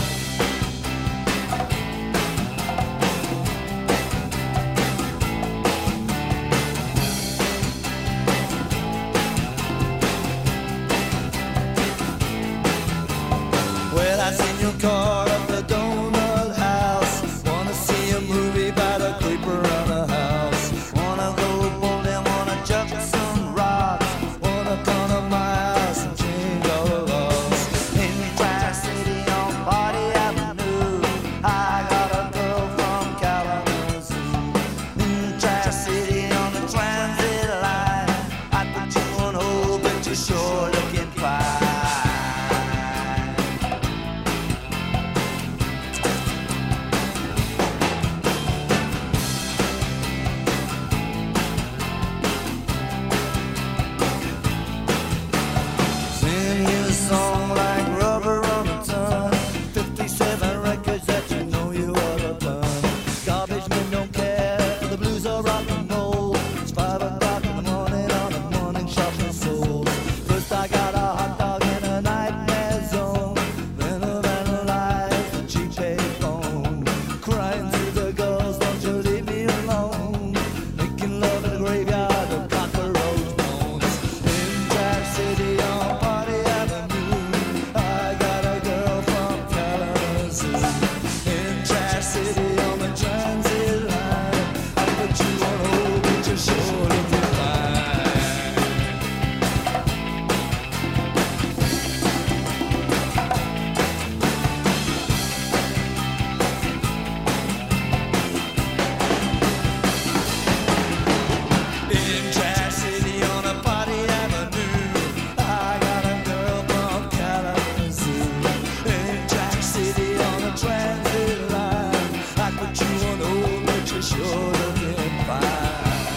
Well, I seen your car at the donut house. Wanna see a movie by the creeper on the house. Wanna go bowling, wanna chuck some rocks. Wanna come to my house and change all the laws. In Trash City on Body Avenue. I got a girl from Kalamazoo. In Trash City on the transit line. I put you on hold, but you're sure looking fine. Sing you a song like rubber on a ton. 57 records that you know you ought to done. Garbage men don't care for the blues or rock and roll. It's 5 o'clock in the morning on a morning shopping soul. First I got a hot dog in a nightmare zone. Then a man alive, the cheap payphone. Crying to the girls, don't you leave me alone. Making love in the graveyard of cockroach bones. In Trash City on Party Avenue. I got a girl from Kalamazoo. In Trash City on the transit line. I put you on hold, but you're sure looking fine. In Trash City on a Party Avenue. I got a girl from Kalamazoo. In Trash City on a transit line. I put you on hold, but you're sure looking fine.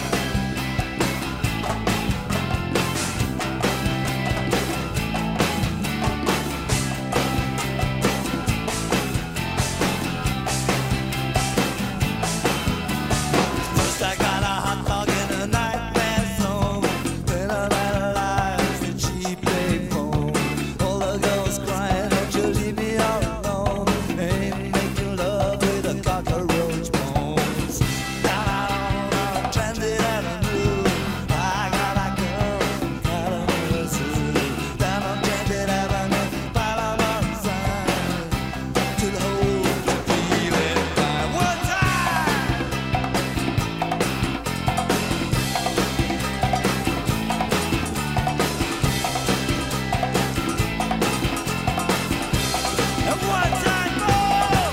First I got a hot dog in a nightmare zone. Then a man alive, the cheap payphone. All the girls crying, don't you leave me all alone. Ain't making love with a cockroach bones. Down out on a transit avenue. I got a girl from Kalamazoo. Down on transit avenue, Panama sign. To the whole feeling fine. One time. And one time more.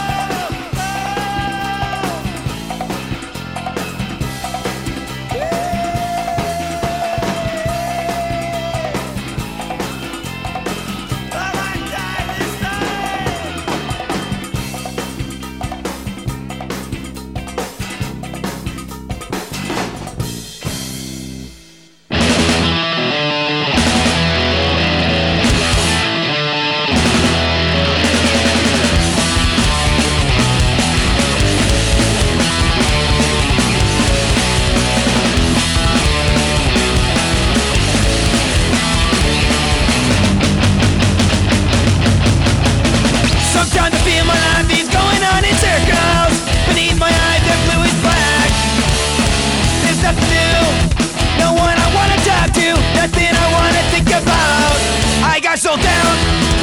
Sometimes I feel my life is going on in circles. Beneath my eyes the blue is black. There's nothing new, no one I wanna talk to, nothing I wanna think about. I got so down.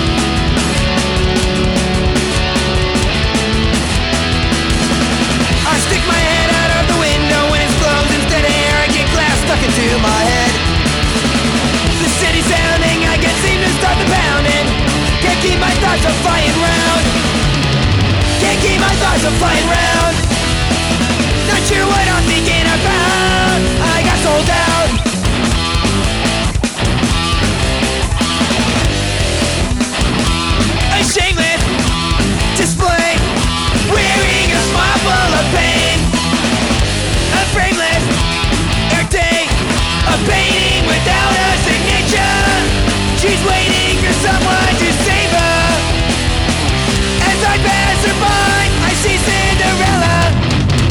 I stick my head out of the window when it's closed. Instead of air I get glass stuck into my head. The city's sounding, I can't seem to stop the pounding. Can't keep my thoughts from flying round. Can't keep my thoughts from flying round. sure what I'm thinking about. I got sold out. A shameless display, wearing a smile full of pain. A frameless day, a painting without a signature. She's waiting for someone to save her. As I pass her by, I see Cinderella.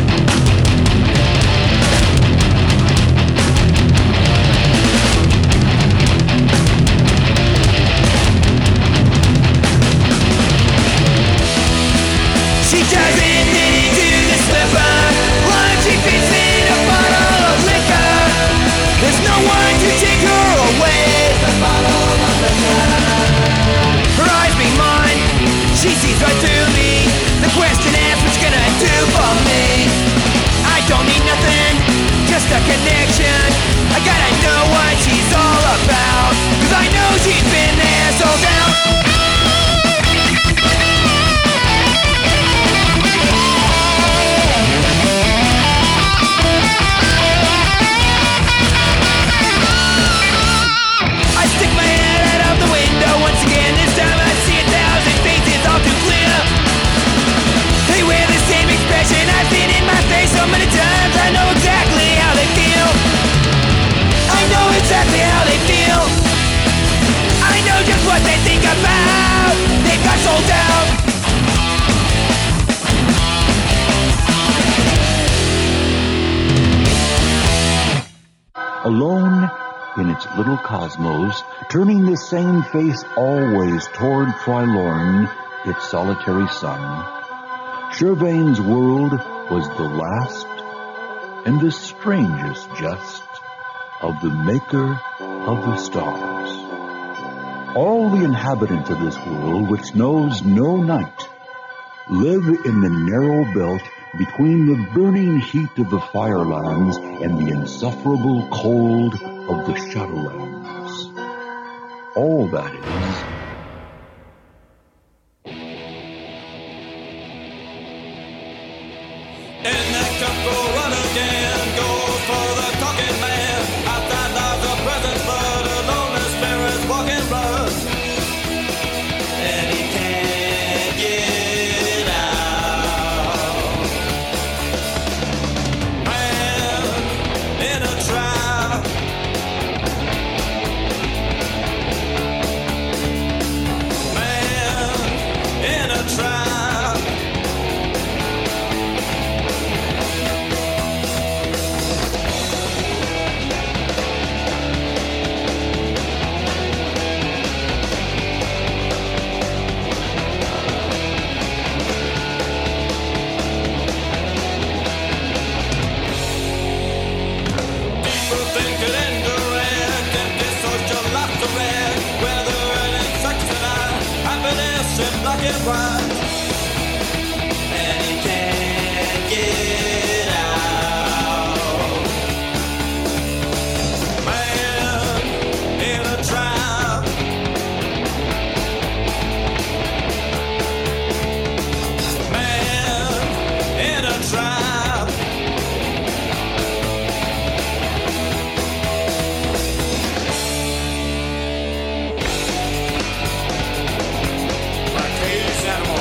She doesn't fit into the slipper. Once she fits in a bottle of liquor, there's no one to take her away. The bottle of liquor. Her eyes meet mine. She sees right through me. The question asks, what's gonna do for me? I don't need nothing, just a connection. I gotta know what she's all about, 'cause I know she's been there, sold out. I stick my head out of the window once again. This time I see 1,000 faces all too clear. They wear the same expression I've seen in my face so many times. I know exactly how they feel. I know exactly how they feel. I know just what they think about. They've got sold out. Alone in its little cosmos, turning the same face always toward Forlorn, its solitary sun, Shervain's world was the last and the strangest just of the Maker of the stars. All the inhabitants of this world, which knows no night, live in the narrow belt between the burning heat of the Firelands and the insufferable cold of the Shadowlands. All that is. In that cup go run again, go for the talking man. Outside lies a presence, but alone the spirit's walking blood. And he can't get out. Man in a trap. Man in a trap. Black and white, and he can't get out. Man in a trap. Man in a trap. Animal.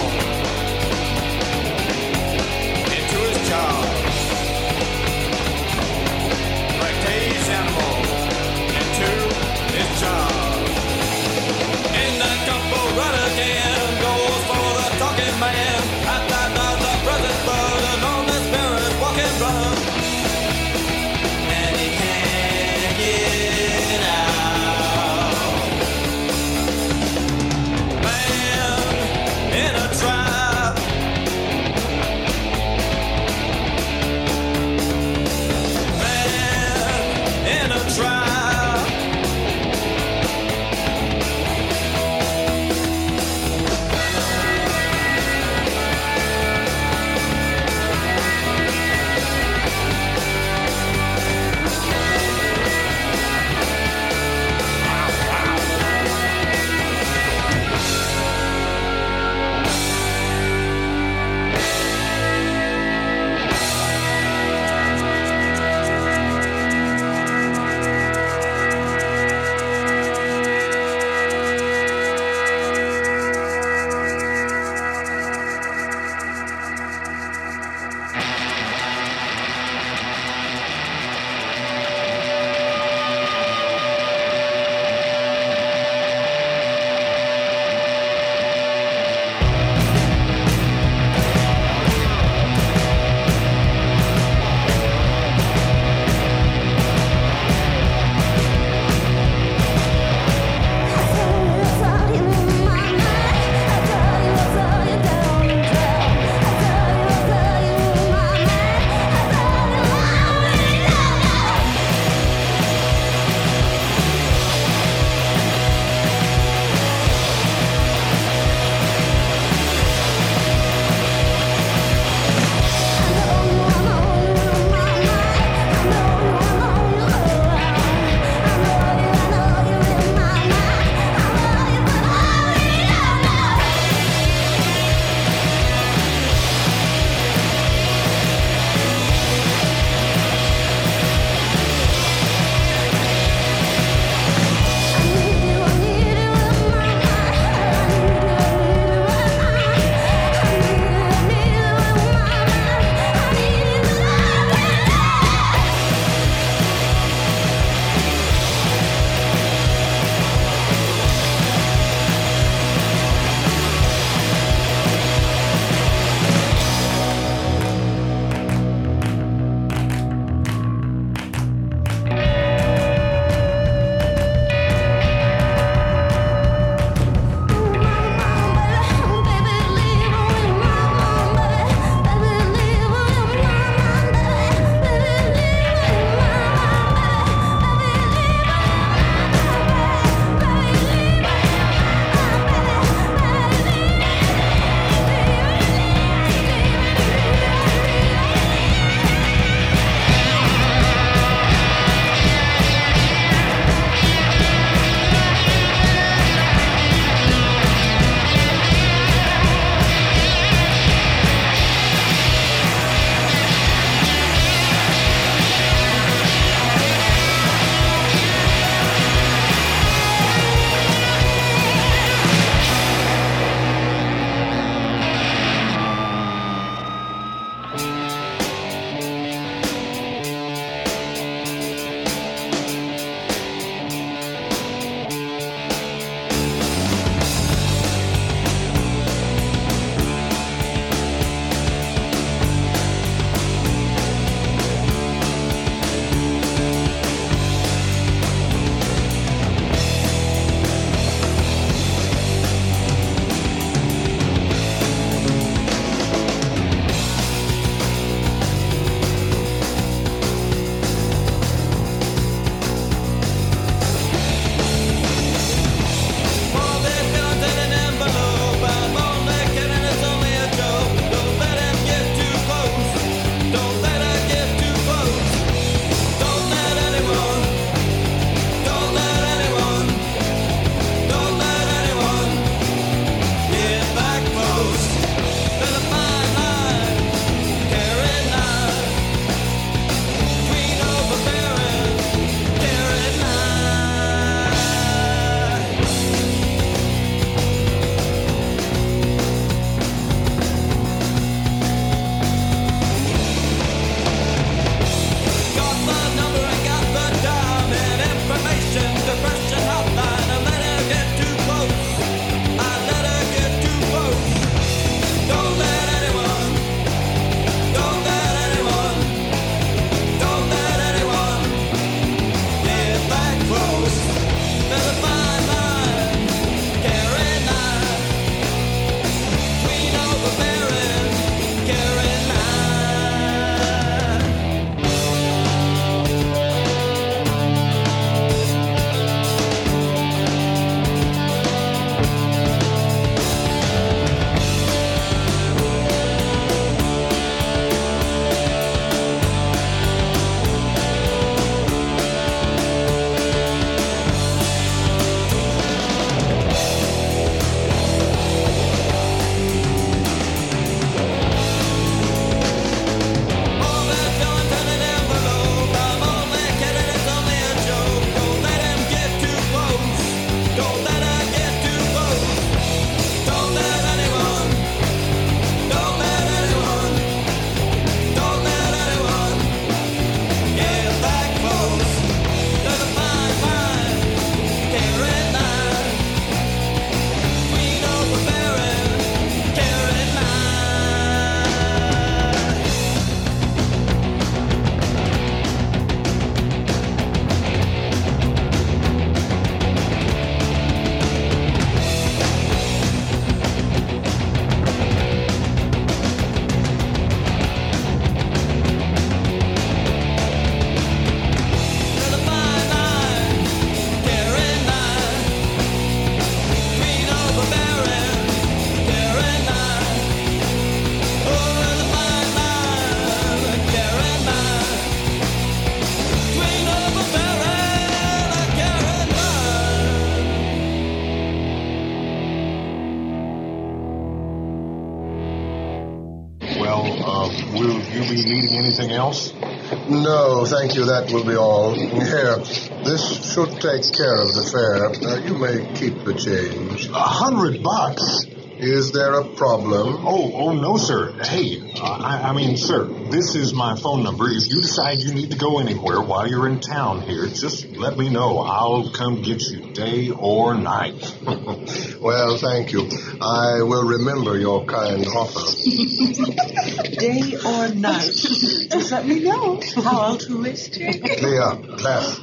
Well, will you be needing anything else? No, thank you. That will be all. Here, this should take care of the fare. You may keep the change. $100? Is there a problem? Oh, no, sir. Hey, I mean, sir, this is my phone number. If you decide you need to go anywhere while you're in town here, just let me know. I'll come get you day or night. Well, thank you. I will remember your kind offer. Day or night. Just let me know. How altruistic. Clear. Left.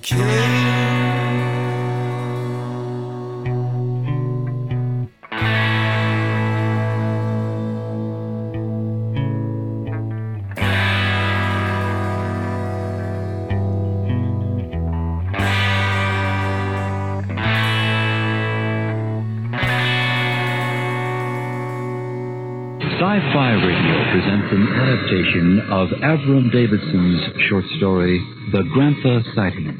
Sci-Fi Radio presents an adaptation of Avram Davidson's short story, The Grantha Sighting.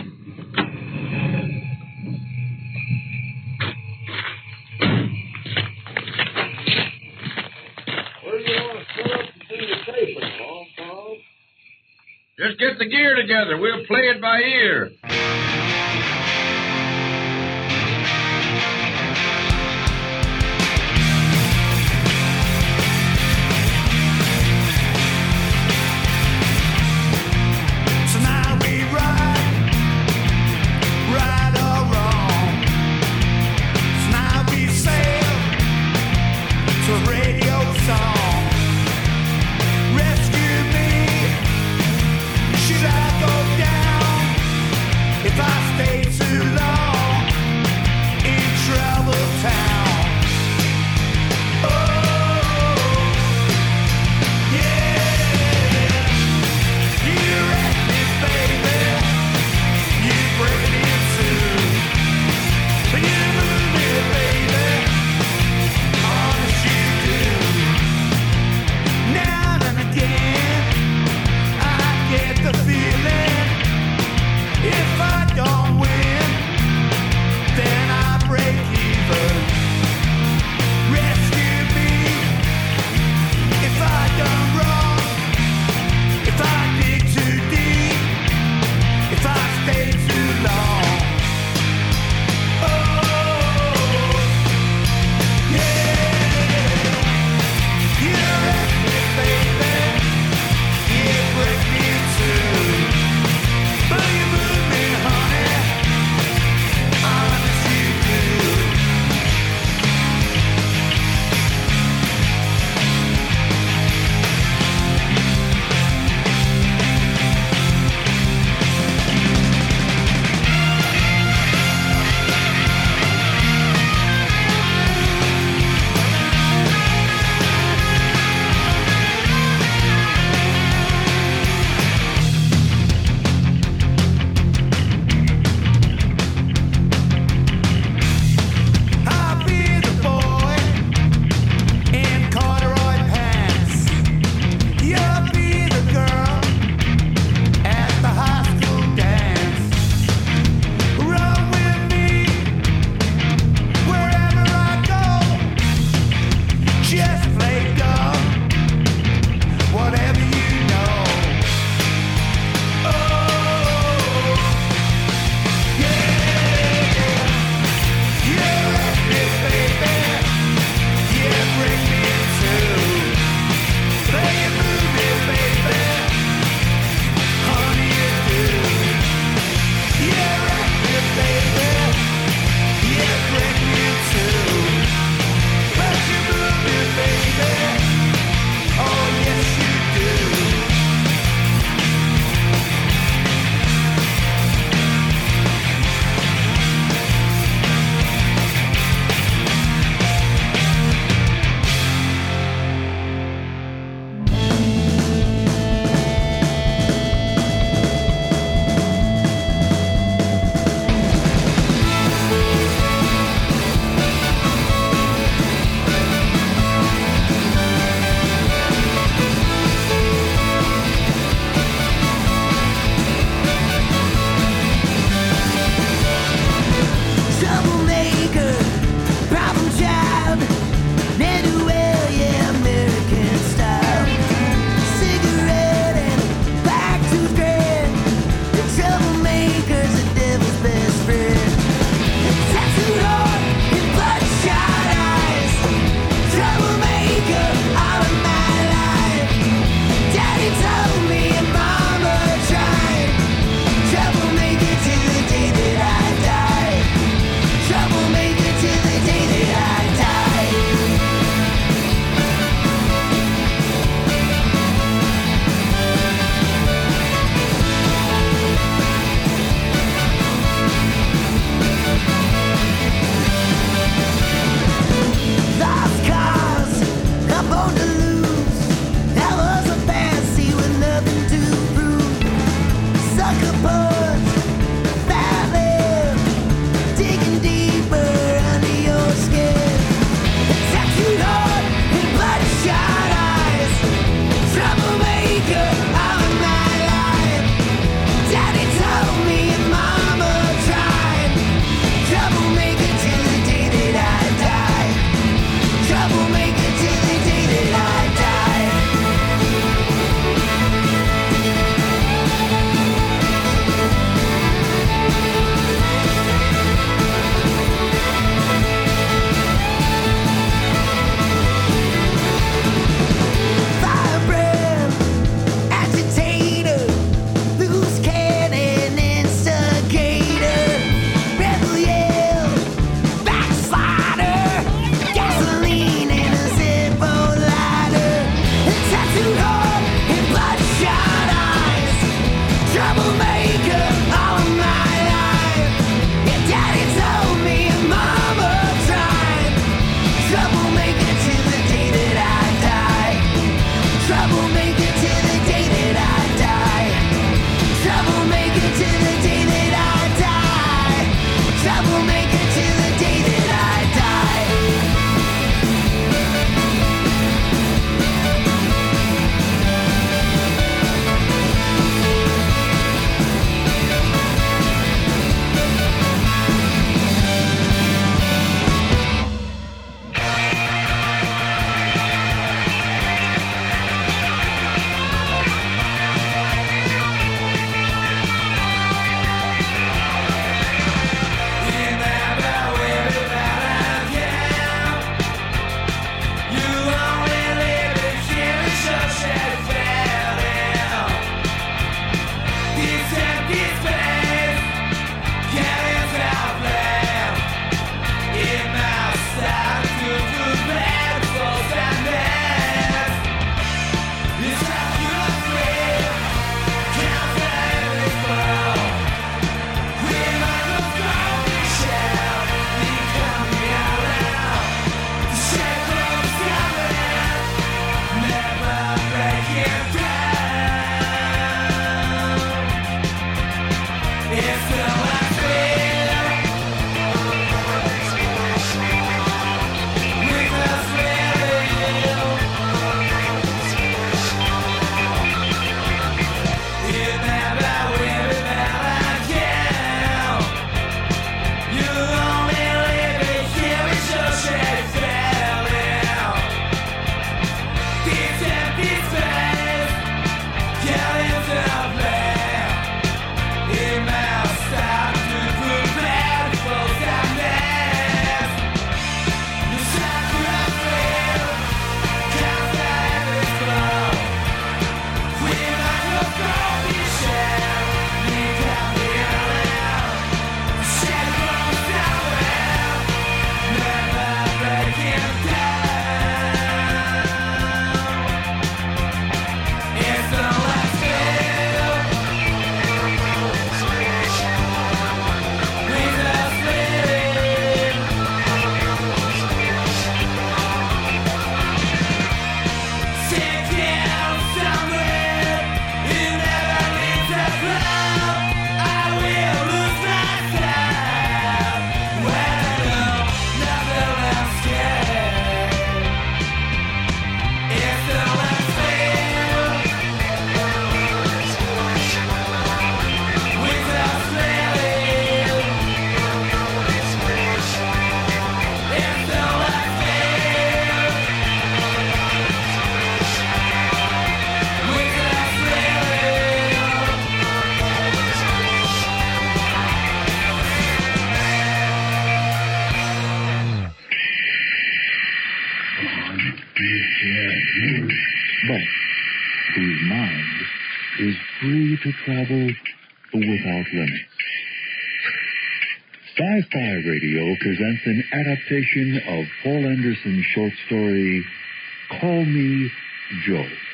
Where do you want to set up and do the taping, Tom? Just get the gear together. We'll play it by ear. So now we right or wrong. So now we sail to a radio song. Rescue me, should I go down will make it to the day that I die. But whose mind is free to travel without limits. Sci-Fi Radio presents an adaptation of Paul Anderson's short story, Call Me Joe.